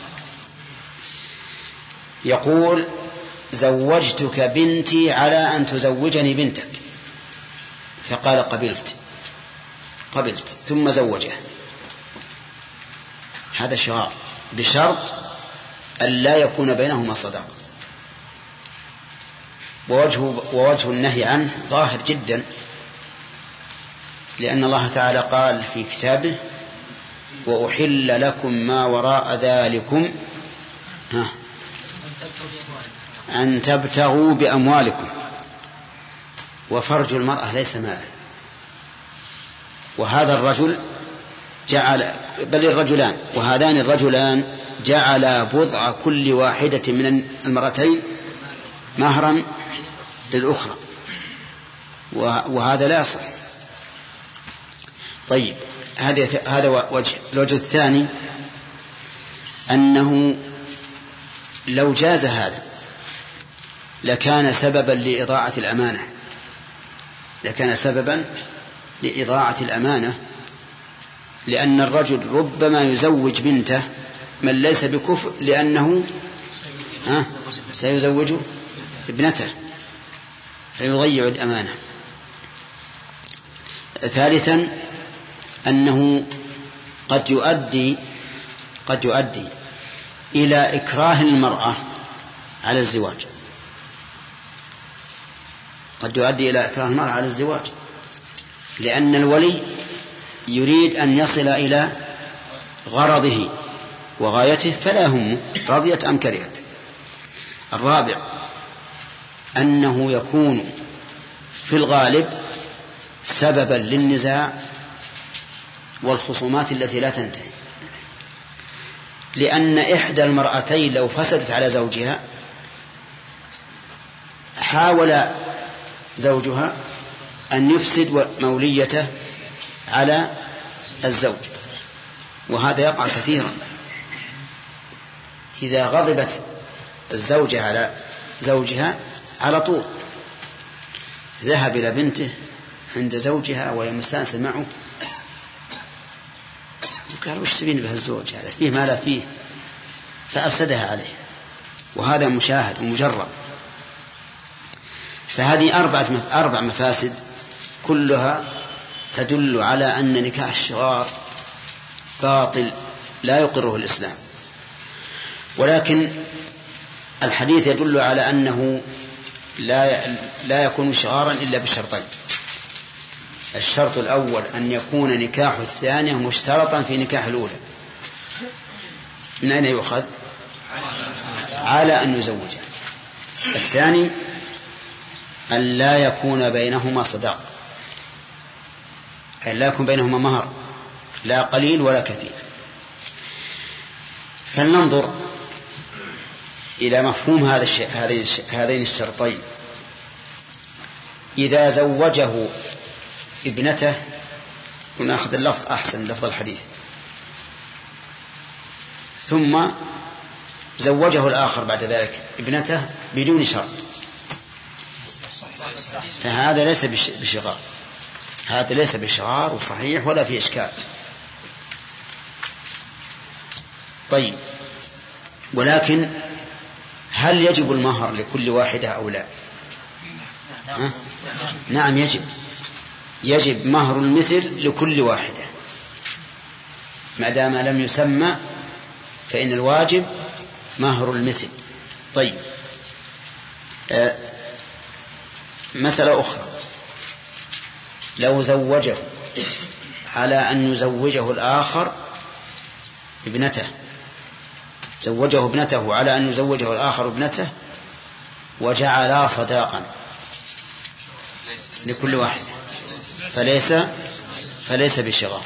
يقول زوجتك بنتي على أن تزوجني بنتك، فقال قبلت ثم زوجه. هذا شغار بشرط أن لا يكون بينهما صداقة. ووجه النهي عنه ظاهر جدا، لأن الله تعالى قال في كتابه وأحل لكم ما وراء ذلكم أن تبتغوا بأموالكم. وفرج المرأة ليس ماء. وهذا الرجل بل الرجلان، وهذان الرجلان جعل بضع كل واحدة من المرأتين مهرا للأخرى، وهذا لا يصح. طيب، هذا وجه. الوجه الثاني أنه لو جاز هذا لكان سببا لإضاعة الأمانة، لأن الرجل ربما يزوج بنته من ليس بكفء لأنه سيزوج ابنته فيضيع الأمانة. ثالثا أنه قد يؤدي إلى إكراه المرأة على الزواج، لأن الولي يريد أن يصل إلى غرضه وغايته فلا يهمه رضيت أم كرهت. الرابع أنه يكون في الغالب سببا للنزاع والخصومات التي لا تنتهي، لأن إحدى المرأتين لو فسدت على زوجها حاول زوجها أن يفسد موليته على الزوج، وهذا يقع كثيرا. إذا غضبت الزوجة على زوجها على طول ذهب إلى بنته عند زوجها وهي مستانسة معه قال وش تبين بهالزوج هذا فيه ما لا فيه، فأفسدها عليه، وهذا مشاهد ومجرب. فهذه 4 مفاسد كلها تدل على أن نكاح الشغار باطل لا يقره الإسلام. ولكن الحديث يدل على أنه لا يكون شغارا إلا بشرطين. الشرط الأول أن يكون نكاح الثانية مشترطا في نكاح الأولى. من أين يؤخذ؟ على أن يزوجها. الثاني أن لا يكون بينهما صداق، أن لا يكون بينهما مهر لا قليل ولا كثير. فلننظر إلى مفهوم هذين الشرطين. إذا زوجه ابنته، ونأخذ اللفظ أحسن لفظ الحديث، ثم زوجه الآخر بعد ذلك ابنته بدون شرط، فهذا ليس بشغار، هذا ليس بشغار وصحيح ولا في إشكال. طيب، ولكن هل يجب المهر لكل واحدة أو لا؟ نعم يجب مهر المثل لكل واحدة ما دام لم يسمى، فإن الواجب مهر المثل. طيب، مسألة أخرى، لو زوجه على أن يزوجه الآخر ابنته، زوجه ابنته على أن يزوجه الآخر ابنته وجعلا صداقا لكل واحد، فليس بشغار،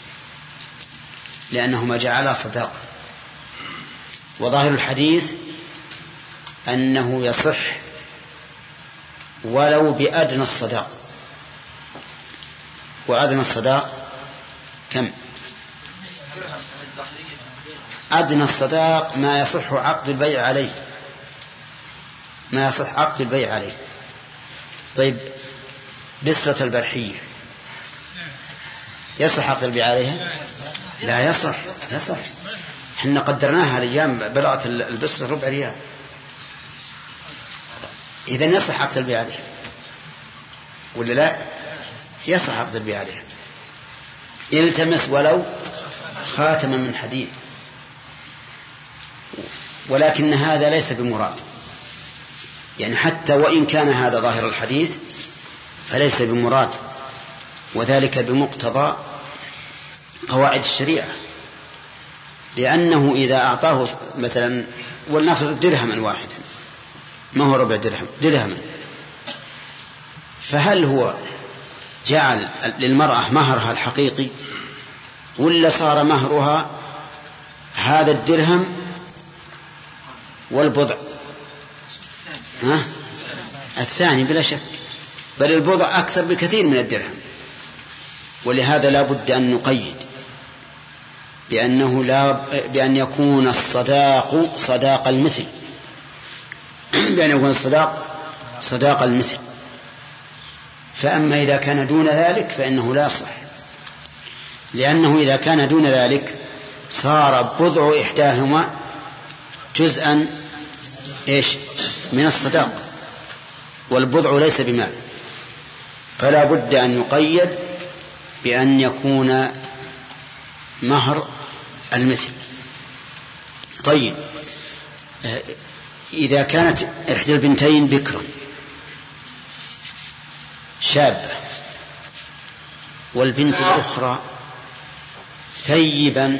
لأنهما جعلا صداقا. وظاهر الحديث أنه يصح ولو بأدنى الصداق. وأدنى الصداق كم؟ أدنى الصداق ما يصح عقد البيع عليه، ما يصح عقد البيع عليه. طيب، بسرة البرحية يصح عقد البيع عليها؟ لا يصح. حنا قدرناها الأيام بلغت البسرة 4 ريال، إذن يصح عقد البيع عليها ولا لا؟ يصح عقد البيع عليها. التمس ولو خاتما من حديد. ولكن هذا ليس بمراد، يعني حتى وإن كان هذا ظاهر الحديث فليس بمراد، وذلك بمقتضى قواعد الشريعة. لأنه إذا أعطاه مثلا ولنفرض درهما واحدا، ما هو ربع درهما، فهل هو جعل للمرأة مهرها الحقيقي ولا صار مهرها هذا الدرهم والبضع؟ الثاني بلا شك، بل البضع أكثر بكثير من الدرهم. ولهذا لا بد أن نقيد بأن يكون الصداق صداق المثل، بأن يكون الصداق صداق المثل. فأما إذا كان دون ذلك فإنه لا صح، لأنه إذا كان دون ذلك صار بضع إحداهما جزءا من الصداق، والبضع ليس بمال، فلا بد أن يقيد بأن يكون مهر المثل. طيب، إذا كانت إحدى البنتين بكرا شابة والبنت الأخرى ثيبا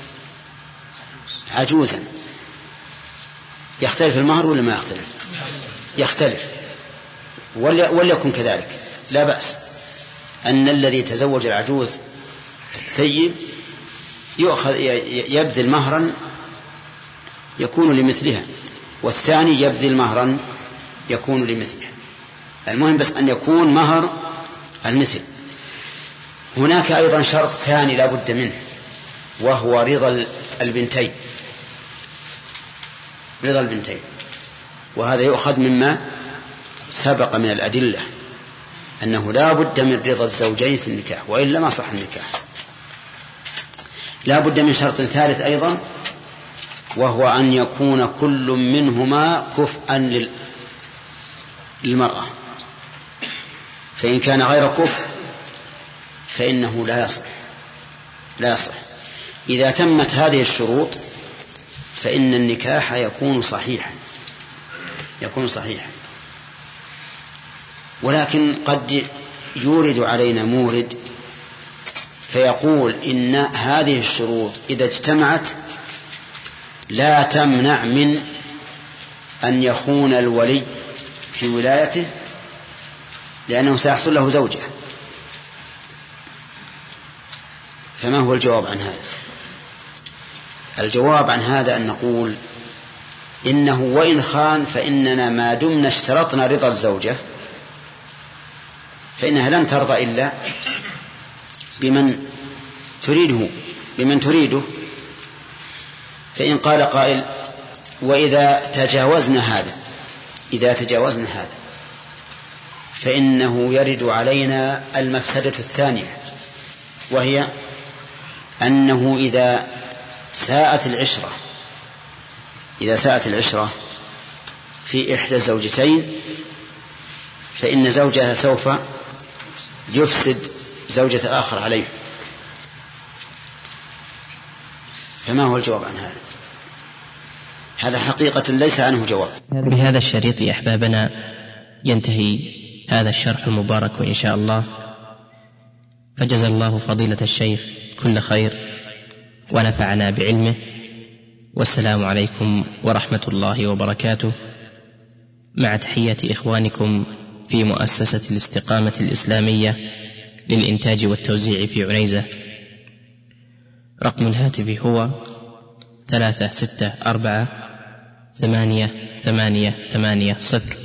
عجوزا، يختلف المهر ولا ما يختلف؟ يختلف. وليكن كذلك، لا بأس أن الذي تزوج العجوز الثيب يبذل مهرا يكون لمثلها، والثاني يبذل مهرا يكون لمثلها. المهم بس أن يكون مهر المثل. هناك أيضا شرط ثاني لا بد منه، وهو رضا البنتين، وهذا يؤخذ مما سبق من الأدلة أنه لا بد من رضا الزوجين في النكاح، وإلا ما صح النكاح. لا بد من شرط ثالث أيضا، وهو أن يكون كل منهما كفءا للمرأة، فإن كان غير كفء فإنه لا يصح. إذا تمت هذه الشروط فإن النكاح يكون صحيحا. ولكن قد يورد علينا مورد فيقول إن هذه الشروط إذا اجتمعت لا تمنع من أن يخون الولي في ولايته، لأنه سيحصل له زوجة. فما هو الجواب عن هذا؟ الجواب عن هذا أن نقول إنه وإن خان فإننا ما دمنا اشترطنا رضا الزوجة فإنها لن ترضى إلا بمن تريده. فإن قال قائل وإذا تجاوزنا هذا فإنه يرد علينا المفسدة الثانية، وهي أنه إذا ساءت العشرة في إحدى الزوجتين فإن زوجها سوف يفسد زوجة الآخر عليه. فما هو الجواب عن هذا؟ هذا حقيقة ليس عنه جواب. بهذا الشريط يا أحبابنا ينتهي هذا الشرح المبارك إن شاء الله، فجزا الله فضيلة الشيخ كل خير ونفعنا بعلمه، والسلام عليكم ورحمة الله وبركاته، مع تحية إخوانكم في مؤسسة الاستقامة الإسلامية للإنتاج والتوزيع في عنيزة. رقم الهاتف هو 364 888 0.